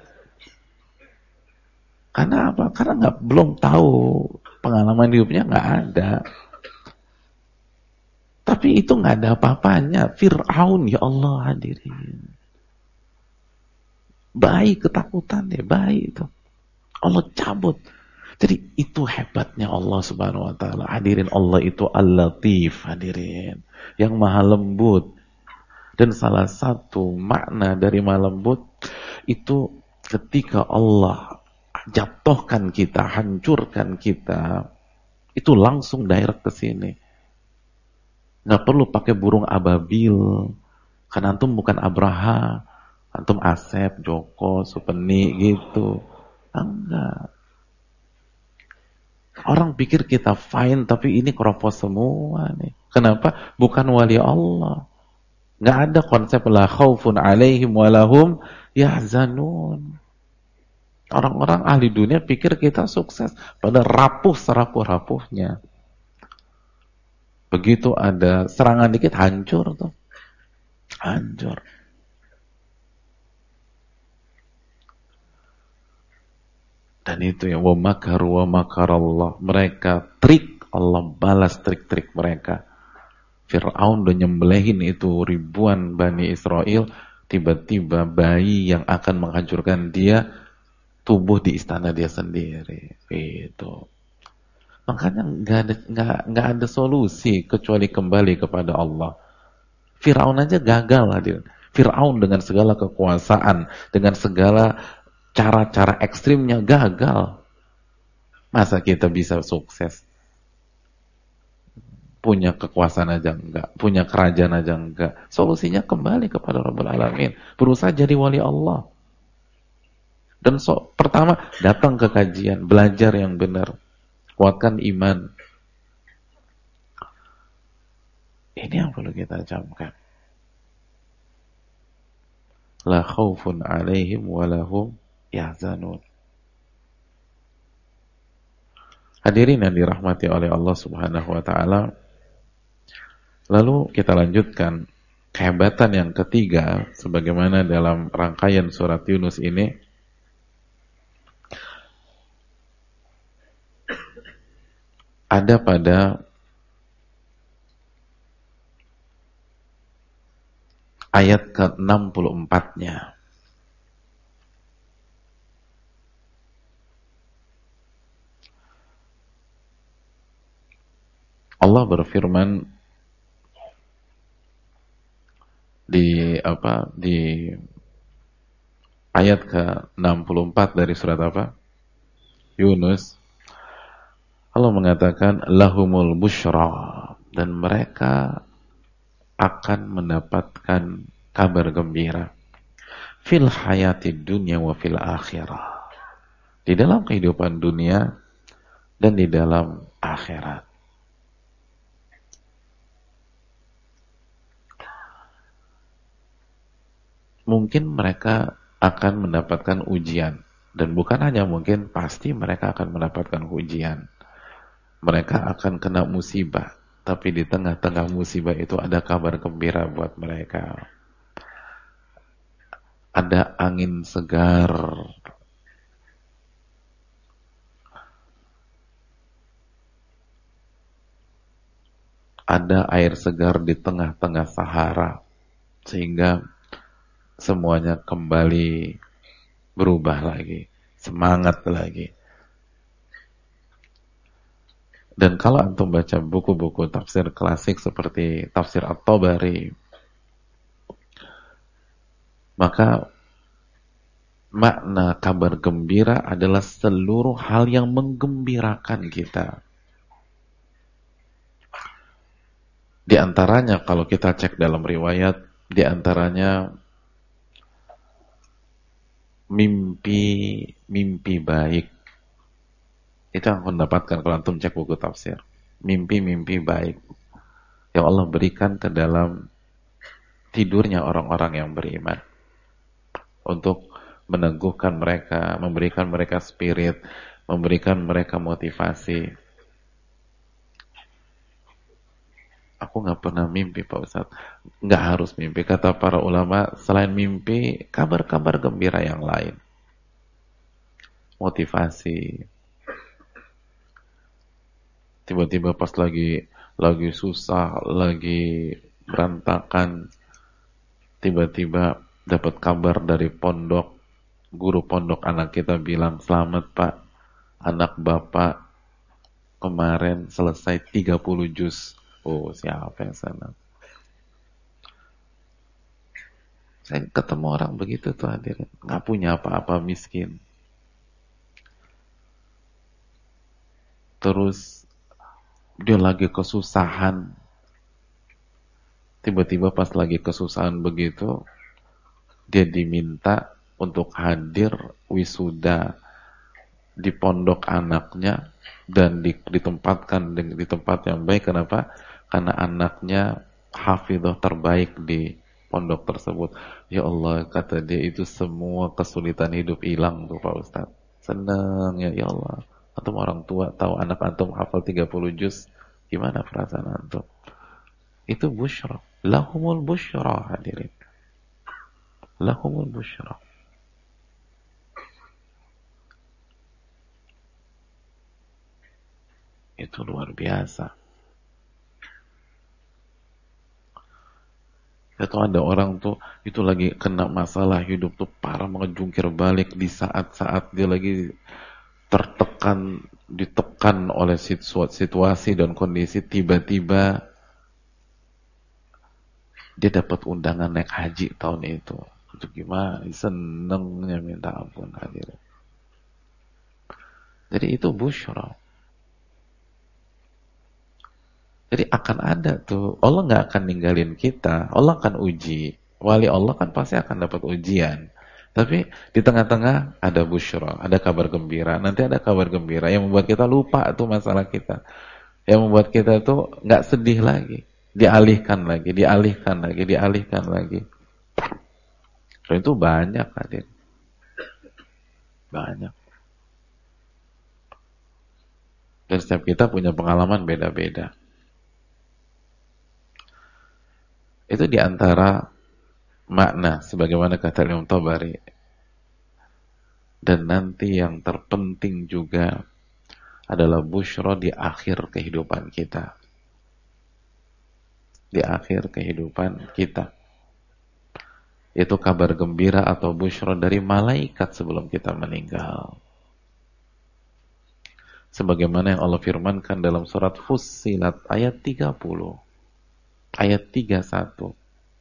Karena apa? Karena belum tahu, pengalaman hidupnya nggak ada. Tapi itu nggak ada apa-apanya. Fir'aun ya Allah hadirin. Baik ketakutan deh, baik itu. Allah cabut. Jadi itu hebatnya Allah Subhanahu wa taala. Hadirin, Allah itu Al-Latif, hadirin, yang maha lembut. Dan salah satu makna dari maha lembut itu ketika Allah jatuhkan kita, hancurkan kita, itu langsung direct ke sini. Nggak perlu pakai burung ababil. Karena antum bukan Abraha, antum Asep, Joko, Supeni gitu. Enggak. Orang pikir kita fine, tapi ini keropos semua nih. Kenapa? Bukan wali Allah. Nggak ada konsep la khaufun alaihim walahum yahzanun. Orang-orang ahli dunia pikir kita sukses, pada rapuh serapuh-rapuhnya. Begitu ada serangan dikit, hancur tuh. Hancur. Dan itu ya, wa makaru wa makarallah. Mereka trik, Allah balas trik-trik mereka. Fir'aun udah nyembelihin itu ribuan Bani Israel, tiba-tiba bayi yang akan menghancurkan dia tubuh di istana dia sendiri. Itu. Makanya nggak ada solusi kecuali kembali kepada Allah. Fir'aun aja gagal hadir. Fir'aun dengan segala kekuasaan, dengan segala cara-cara ekstrimnya gagal. Masa kita bisa sukses? Punya kekuasaan aja enggak, punya kerajaan aja enggak. Solusinya kembali kepada Rabbul Alamin. Berusaha jadi wali Allah. Dan pertama, datang ke kajian, belajar yang benar. Kuatkan iman. Ini yang perlu kita camkan. La khaufun alaihim walahum yahzanun. Hadirin yang dirahmati oleh Allah Subhanahu wa taala. Lalu kita lanjutkan kehebatan yang ketiga sebagaimana dalam rangkaian surat Yunus ini ada pada ayat ke-64-nya. Allah berfirman di ayat ke-64 dari surat apa? Yunus. Allah mengatakan lahumul busyra, dan mereka akan mendapatkan kabar gembira fil hayati dunya wa fil akhirah, di dalam kehidupan dunia dan di dalam akhirat. Mungkin mereka akan mendapatkan ujian, dan bukan hanya mungkin, pasti mereka akan mendapatkan ujian. Mereka akan kena musibah, tapi di tengah-tengah musibah itu ada kabar gembira buat mereka. Ada angin segar, ada air segar di tengah-tengah Sahara, sehingga semuanya kembali berubah lagi, semangat lagi. Dan kalau antum baca buku-buku tafsir klasik seperti tafsir At-Tabari, maka makna kabar gembira adalah seluruh hal yang menggembirakan kita. Di antaranya kalau kita cek dalam riwayat, di antaranya mimpi baik. Itu yang aku dapatkan kalau antum cek buku tafsir. Mimpi-mimpi baik yang Allah berikan ke dalam tidurnya orang-orang yang beriman, untuk meneguhkan mereka, memberikan mereka spirit, memberikan mereka motivasi. Aku nggak pernah mimpi, Pak Ustadz. Nggak harus mimpi. Kata para ulama, selain mimpi, kabar-kabar gembira yang lain. Motivasi. Tiba-tiba pas lagi susah, lagi berantakan, tiba-tiba dapat kabar dari pondok, guru pondok anak kita bilang, "Selamat Pak, anak Bapak kemarin selesai 30 juz." Oh, siapa yang senang? Saya ketemu orang begitu tuh, hadirin. Nggak punya apa-apa, miskin. Terus dia lagi kesusahan. Tiba-tiba pas lagi kesusahan begitu, dia diminta untuk hadir wisuda di pondok anaknya, dan ditempatkan di tempat yang baik. Kenapa? Karena anaknya hafidhah terbaik di pondok tersebut. Ya Allah, kata dia, itu semua kesulitan hidup hilang tuh Pak Ustadz. Senang ya, ya Allah. Antum orang tua tahu anak antum hafal 30 juz, gimana perasaan antum? Itu busyra. Lahumul busyra, hadirin. Lahumul busyra. Itu luar biasa. Itu ada orang tuh, itu lagi kena masalah hidup tuh parah, mengejungkir balik di saat-saat dia lagi tertekan, ditekan oleh situasi dan kondisi. Tiba-tiba dia dapat undangan naik haji tahun itu. Itu gimana? Senengnya minta ampun, hadirin. Jadi itu busyra. Jadi akan ada tuh, Allah nggak akan ninggalin kita, Allah akan uji. Wali Allah kan pasti akan dapat ujian. Tapi di tengah-tengah ada busyra, ada kabar gembira. Nanti ada kabar gembira yang membuat kita lupa tuh masalah kita, yang membuat kita tuh nggak sedih lagi, dialihkan lagi, dialihkan lagi, dialihkan lagi. Dan itu banyak, hadir, banyak. Dan setiap kita punya pengalaman beda-beda. Itu diantara makna sebagaimana kata Imam Tabari. Dan nanti yang terpenting juga adalah busyra di akhir kehidupan kita. Di akhir kehidupan kita. Itu kabar gembira atau busyra dari malaikat sebelum kita meninggal. Sebagaimana yang Allah firmankan dalam surat Fussilat ayat 30. Ayat 31.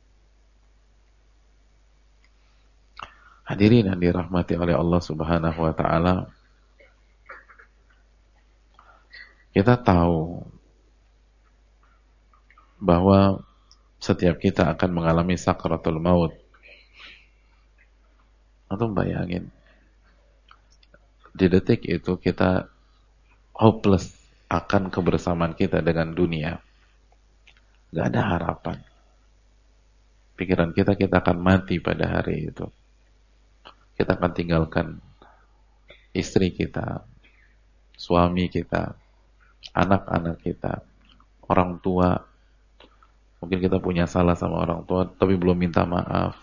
Hadirin yang dirahmati oleh Allah Subhanahu wa taala, kita tahu bahwa Setiap kita akan mengalami sakratul maut. Antum bayangin, di detik itu kita hopeless akan kebersamaan kita dengan dunia. Gak ada harapan. Pikiran kita akan mati pada hari itu. Kita akan tinggalkan istri kita, suami kita, anak-anak kita, orang tua. Mungkin kita punya salah sama orang tua, tapi belum minta maaf.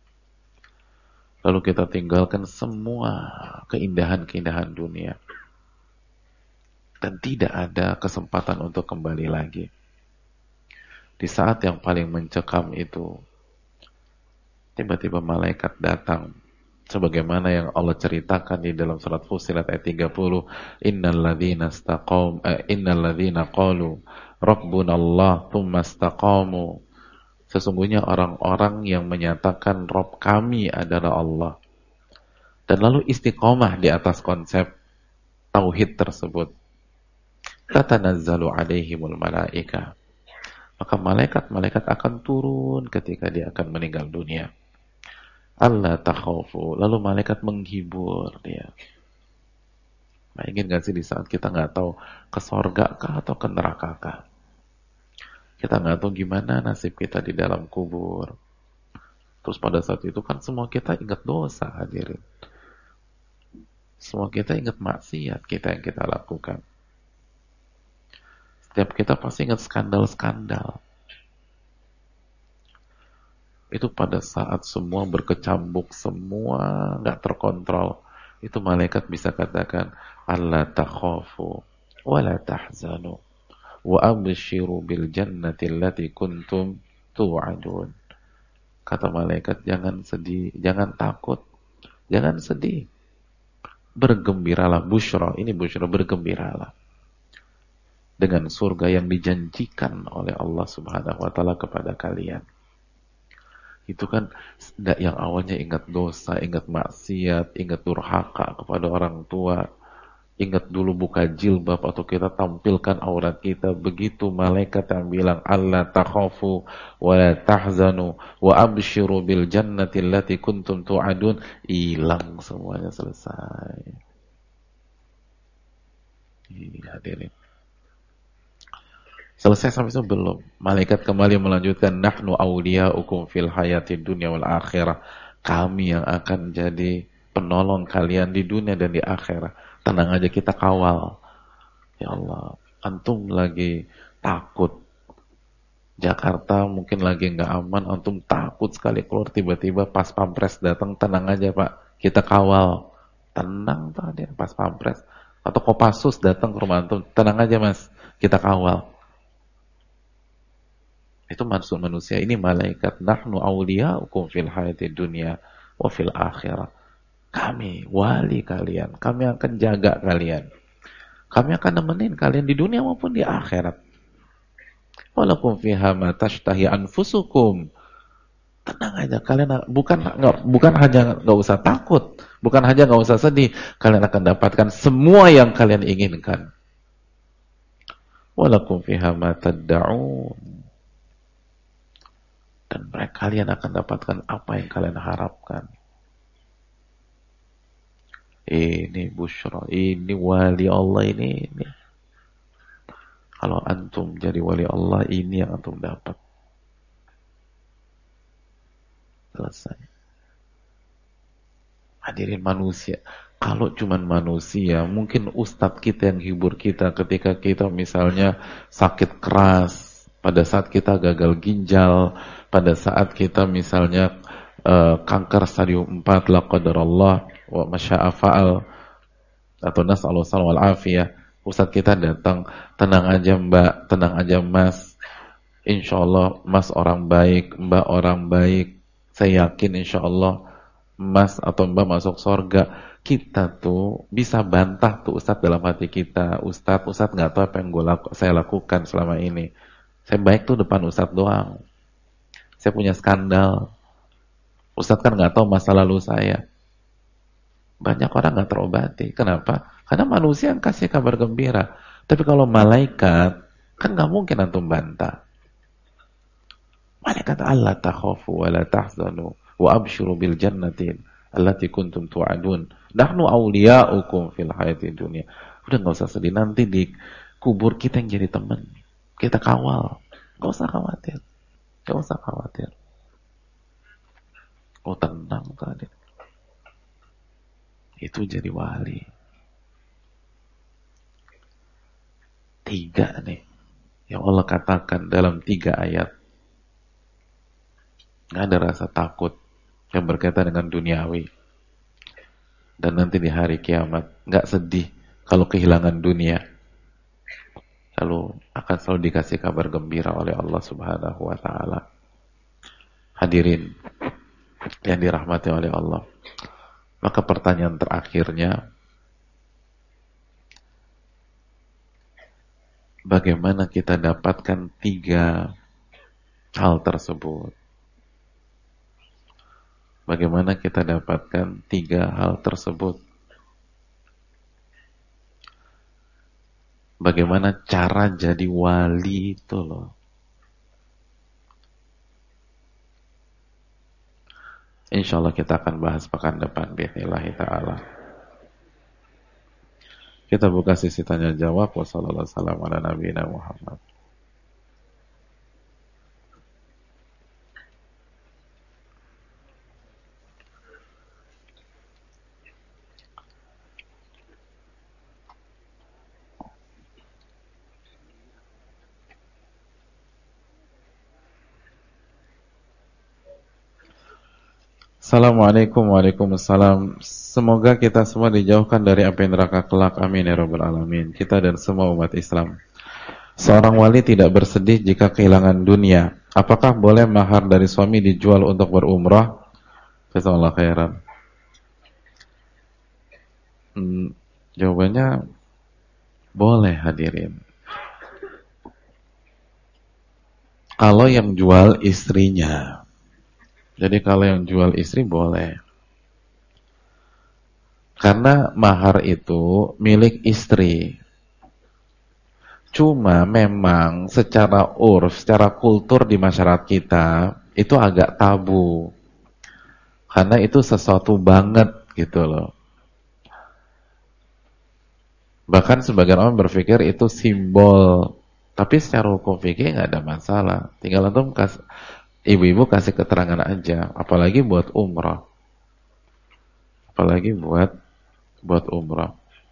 Lalu kita tinggalkan semua keindahan-keindahan dunia. Dan tidak ada kesempatan untuk kembali lagi. Di saat yang paling mencekam itu, tiba-tiba malaikat datang. Sebagaimana yang Allah ceritakan di dalam surat Fussilat ayat 30, innal ladzina qalu rabbunallah tsumma istaqamu. Sesungguhnya orang-orang yang menyatakan Rabb kami adalah Allah, dan lalu istiqomah di atas konsep tauhid tersebut, tatanazzalu alaihimul malaika, maka malaikat-malaikat akan turun ketika dia akan meninggal dunia. Allah takhafu, lalu malaikat menghibur dia. Nah, ingin gak sih di saat kita nggak tahu ke surga kah atau ke neraka kah? Kita nggak tahu gimana nasib kita di dalam kubur. Terus pada saat itu kan semua kita ingat dosa, hadirin. Semua kita ingat maksiat kita yang kita lakukan. Setiap kita pasti ingat skandal-skandal. Itu pada saat semua berkecambuk, semua nggak terkontrol, itu malaikat bisa katakan, alla takhafu wa la tahzanu wa abshiru bil jannati allati kuntum tu'adun. Kata malaikat, jangan sedih, jangan takut, jangan sedih, bergembiralah. Busyra, ini busyra, bergembiralah dengan surga yang dijanjikan oleh Allah Subhanahu wa taala kepada kalian. Itu kan yang awalnya ingat dosa, ingat maksiat, ingat durhaka kepada orang tua, ingat dulu buka jilbab atau kita tampilkan aurat kita. Begitu malaikat yang bilang alla takhafu wa la tahzanu wa abshiru bil jannati allati kuntum tu'adun, hilang semuanya, selesai. Hadirin, selesai sampai itu belum. Malaikat kembali melanjutkan, nahnu awliya'ukum fil hayatid dunya wal akhirah. Kami yang akan jadi penolong kalian di dunia dan di akhirat. Tenang aja, kita kawal. Ya Allah, antum lagi takut. Jakarta mungkin lagi nggak aman, antum takut sekali keluar, tiba-tiba pas pampres datang, tenang aja Pak, kita kawal. Tenang tadi pas pampres. Atau Kopassus datang ke rumah antum, tenang aja Mas, kita kawal. Itu maksud manusia, ini malaikat. Nahnu awliya'ukum fil hayatid dunya wa fil akhirah. Kami wali kalian, kami akan jaga kalian, kami akan nemenin kalian di dunia maupun di akhirat. Walakum fiha ma tashtahi anfusukum. Tenang aja, kalian bukan hanya nggak usah takut, bukan hanya nggak usah sedih, kalian akan dapatkan semua yang kalian inginkan. Walakum fiha ma tad'un. Dan kalian akan dapatkan apa yang kalian harapkan. Ini busyra, ini wali Allah, ini. Kalau antum jadi wali Allah, ini yang antum dapat. Selesai. Hadirin, manusia. Kalau cuman manusia, mungkin ustadz kita yang hibur kita ketika kita misalnya sakit keras, pada saat kita gagal ginjal, pada saat kita misalnya kanker stadium 4, la qadarallah wa masya'a fa'al, atau nas'alullah wal afiyah, ustadz kita datang, tenang aja Mbak, tenang aja Mas, insyaallah Mas orang baik, Mbak orang baik, saya yakin insyaallah Mas atau Mbak masuk surga. Kita tuh bisa bantah tuh ustadz dalam hati kita, ustadz nggak tahu apa yang saya lakukan selama ini. Saya baik tuh depan ustadz doang. Saya punya skandal. Ustadz kan nggak tahu masa lalu saya. Banyak orang nggak terobati. Kenapa? Karena manusia yang kasih kabar gembira. Tapi kalau malaikat, kan nggak mungkin antum bantah. Malaikat Allah takhafu wa la tahzanu wa abshiru bil jannati allati kuntum tu'adun. Nahnu awliya'ukum fil hayati dunia. Udah nggak usah sedih, nanti di kubur kita yang jadi teman. Kita kawal. Nggak usah khawatir. Nggak usah khawatir. Oh tenang tadi. Itu jadi wali. 3 nih yang Allah katakan dalam 3 ayat. Nggak ada rasa takut yang berkaitan dengan duniawi. Dan nanti di hari kiamat nggak sedih kalau kehilangan dunia. Lalu akan selalu dikasih kabar gembira oleh Allah Subhanahu wa taala. Hadirin yang dirahmati oleh Allah. Maka pertanyaan terakhirnya, bagaimana kita dapatkan 3 hal tersebut? Bagaimana kita dapatkan 3 hal tersebut? Bagaimana cara jadi wali itu loh. Insya Allah kita akan bahas pekan depan bi'idznillah ta'ala. Kita buka sisi tanya jawab. Wassalamualaikum warahmatullahi wabarakatuh. Assalamualaikum Waalaikumsalam. Semoga kita semua dijauhkan dari api neraka kelak. Amin ya rabbal alamin. Kita dan semua umat Islam. Seorang wali tidak bersedih jika kehilangan dunia. Apakah boleh mahar dari suami dijual untuk berumrah? Jazakallahu khairan. Jawabannya boleh hadirin. Kalau yang jual istrinya. Jadi kalau yang jual istri boleh. Karena mahar itu milik istri. Cuma memang secara urf, secara kultur di masyarakat kita itu agak tabu. Karena itu sesuatu banget gitu loh. Bahkan sebagian orang berpikir itu simbol. Tapi secara hukum fikih nggak ada masalah. Tinggal antum ibu-ibu kasih keterangan aja, apalagi buat umrah. Apalagi buat umrah.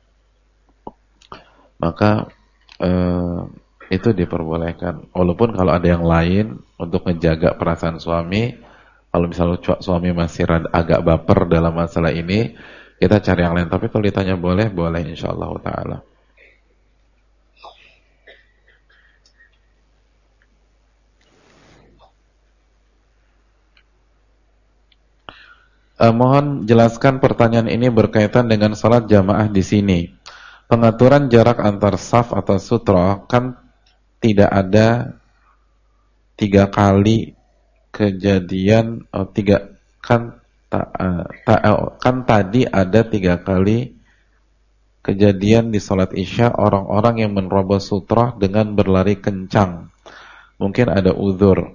Maka itu diperbolehkan. Walaupun kalau ada yang lain untuk menjaga perasaan suami, kalau misalnya suami masih agak baper dalam masalah ini, kita cari yang lain. Tapi kalau ditanya boleh, boleh insyaallah taala. Mohon jelaskan pertanyaan ini berkaitan dengan salat jamaah di sini. Pengaturan jarak antar saf atau sutra kan tidak ada 3 kali kejadian, kan tadi ada 3 kali kejadian di salat Isya orang-orang yang menerobos sutra dengan berlari kencang. Mungkin ada uzur.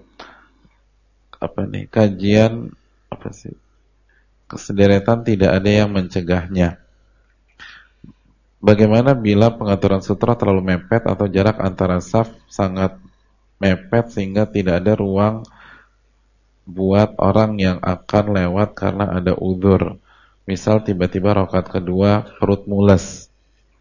Kajian apa sih? Kesederetan tidak ada yang mencegahnya. Bagaimana bila pengaturan sutra terlalu mepet atau jarak antara saf sangat mepet sehingga tidak ada ruang buat orang yang akan lewat karena ada uzur. Misal tiba-tiba rakaat kedua perut mules.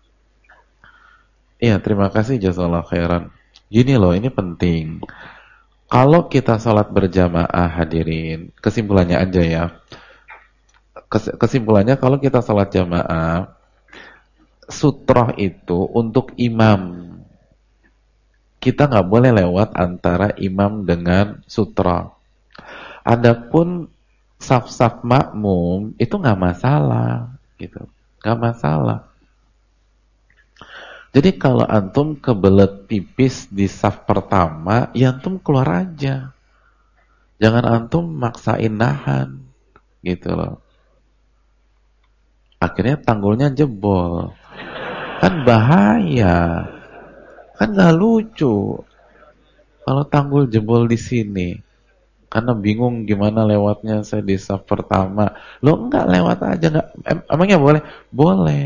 Iya, terima kasih jazakallahu khairan. Gini loh, ini penting. Kalau kita sholat berjamaah hadirin, kesimpulannya aja ya. Kesimpulannya kalau kita salat jamaah, sutroh itu untuk imam. Kita nggak boleh lewat antara imam dengan sutroh. Adapun saf-saf makmum itu nggak masalah, gitu, nggak masalah. Jadi kalau antum kebelet pipis di saf pertama, ya antum keluar aja. Jangan antum maksain nahan, gitu loh. Akhirnya tanggulnya jebol. Kan bahaya. Kan gak lucu kalau tanggul jebol di sini. karena bingung gimana lewatnya, saya di saf pertama. Lo enggak, lewat aja, enggak. Emangnya boleh? Boleh.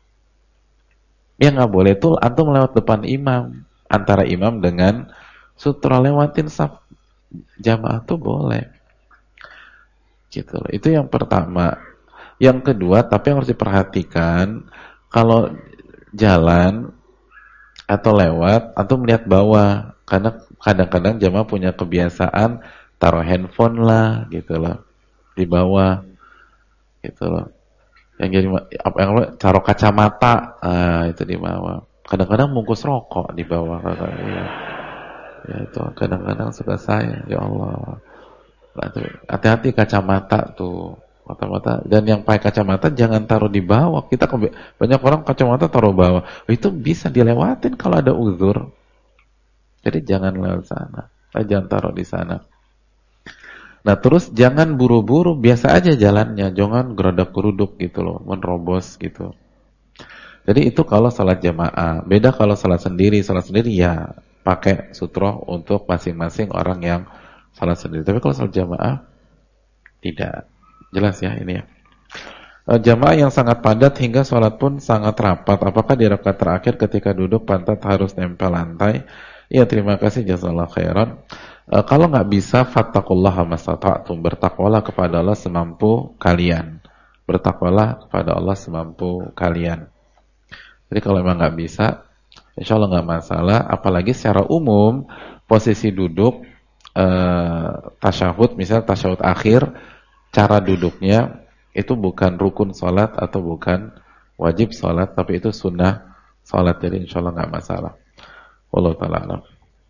Ya nggak boleh tuh antum lewat depan imam, antara imam dengan sutra, lewatin saf jamaah tuh boleh. Gitu loh. Itu yang pertama. Yang kedua, tapi yang harus diperhatikan, kalau jalan atau lewat, atau melihat bawah, karena kadang-kadang jamaah punya kebiasaan taruh handphone lah, gitu loh, di bawah, gitu loh. Yang jadi apa yang lo taruh kacamata, itu di bawah. Kadang-kadang bungkus rokok di bawah, ya, ya itu kadang-kadang suka saya, ya Allah. Hati-hati kacamata tuh. Kacamata, dan yang pakai kacamata jangan taruh di bawah. Banyak orang kacamata taruh bawah. Itu bisa dilewatin kalau ada uzur. Jadi jangan lewat sana. Jangan taruh di sana. Nah, terus jangan buru-buru, biasa aja jalannya, jangan geradak-geruduk gitu loh, menerobos gitu. Jadi itu kalau salat jamaah. Beda kalau salat sendiri ya pakai sutroh untuk masing-masing orang yang salat sendiri. Tapi kalau salat jamaah tidak. Jelas ya ini ya. Jamaah yang sangat padat hingga sholat pun sangat rapat, apakah di rakaat terakhir ketika duduk pantat harus nempel lantai? Ya, terima kasih, jazakallahu khairan. Kalau nggak bisa, fattaqullaha mastata'tum, bertakwalah kepada Allah semampu kalian. Bertakwalah kepada Allah semampu kalian. Jadi kalau memang nggak bisa, insya Allah nggak masalah. Apalagi secara umum posisi duduk tasyahud, misal tasyahud akhir, cara duduknya itu bukan rukun sholat atau bukan wajib sholat, tapi itu sunnah sholat. Jadi insya Allah nggak masalah. Wallahu ta'ala alam.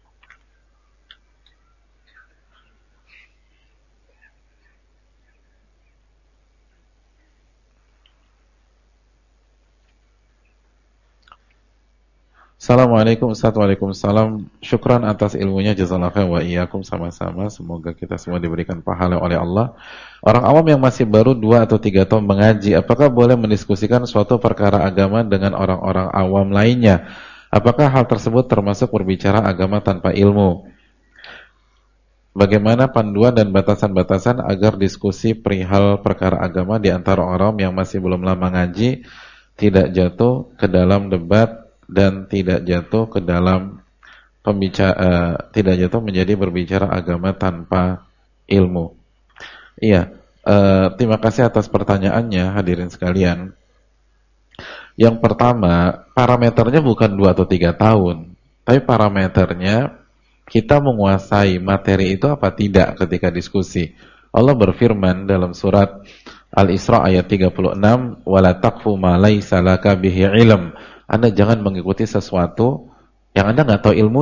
Assalamualaikum Ustaz. Waalaikumsalam. Syukran atas ilmunya, jazakallahu khairan wa iyyakum, sama-sama. Semoga kita semua diberikan pahala oleh Allah. Orang awam yang masih baru 2 atau 3 tahun mengaji, apakah boleh mendiskusikan suatu perkara agama dengan orang-orang awam lainnya? Apakah hal tersebut termasuk berbicara agama tanpa ilmu? Bagaimana panduan dan batasan-batasan agar diskusi perihal perkara agama di antara orang yang masih belum lama ngaji tidak jatuh ke dalam debat dan tidak jatuh ke dalam tidak jatuh menjadi berbicara agama tanpa ilmu? Iya, terima kasih atas pertanyaannya, hadirin sekalian. Yang pertama, parameternya bukan 2 atau 3 tahun, tapi parameternya kita menguasai materi itu apa tidak ketika diskusi. Allah berfirman dalam surat Al-Isra ayat 36, "Wala taqfu ma laisa laka bihi ilm." Anda jangan mengikuti sesuatu yang Anda nggak tahu ilmu.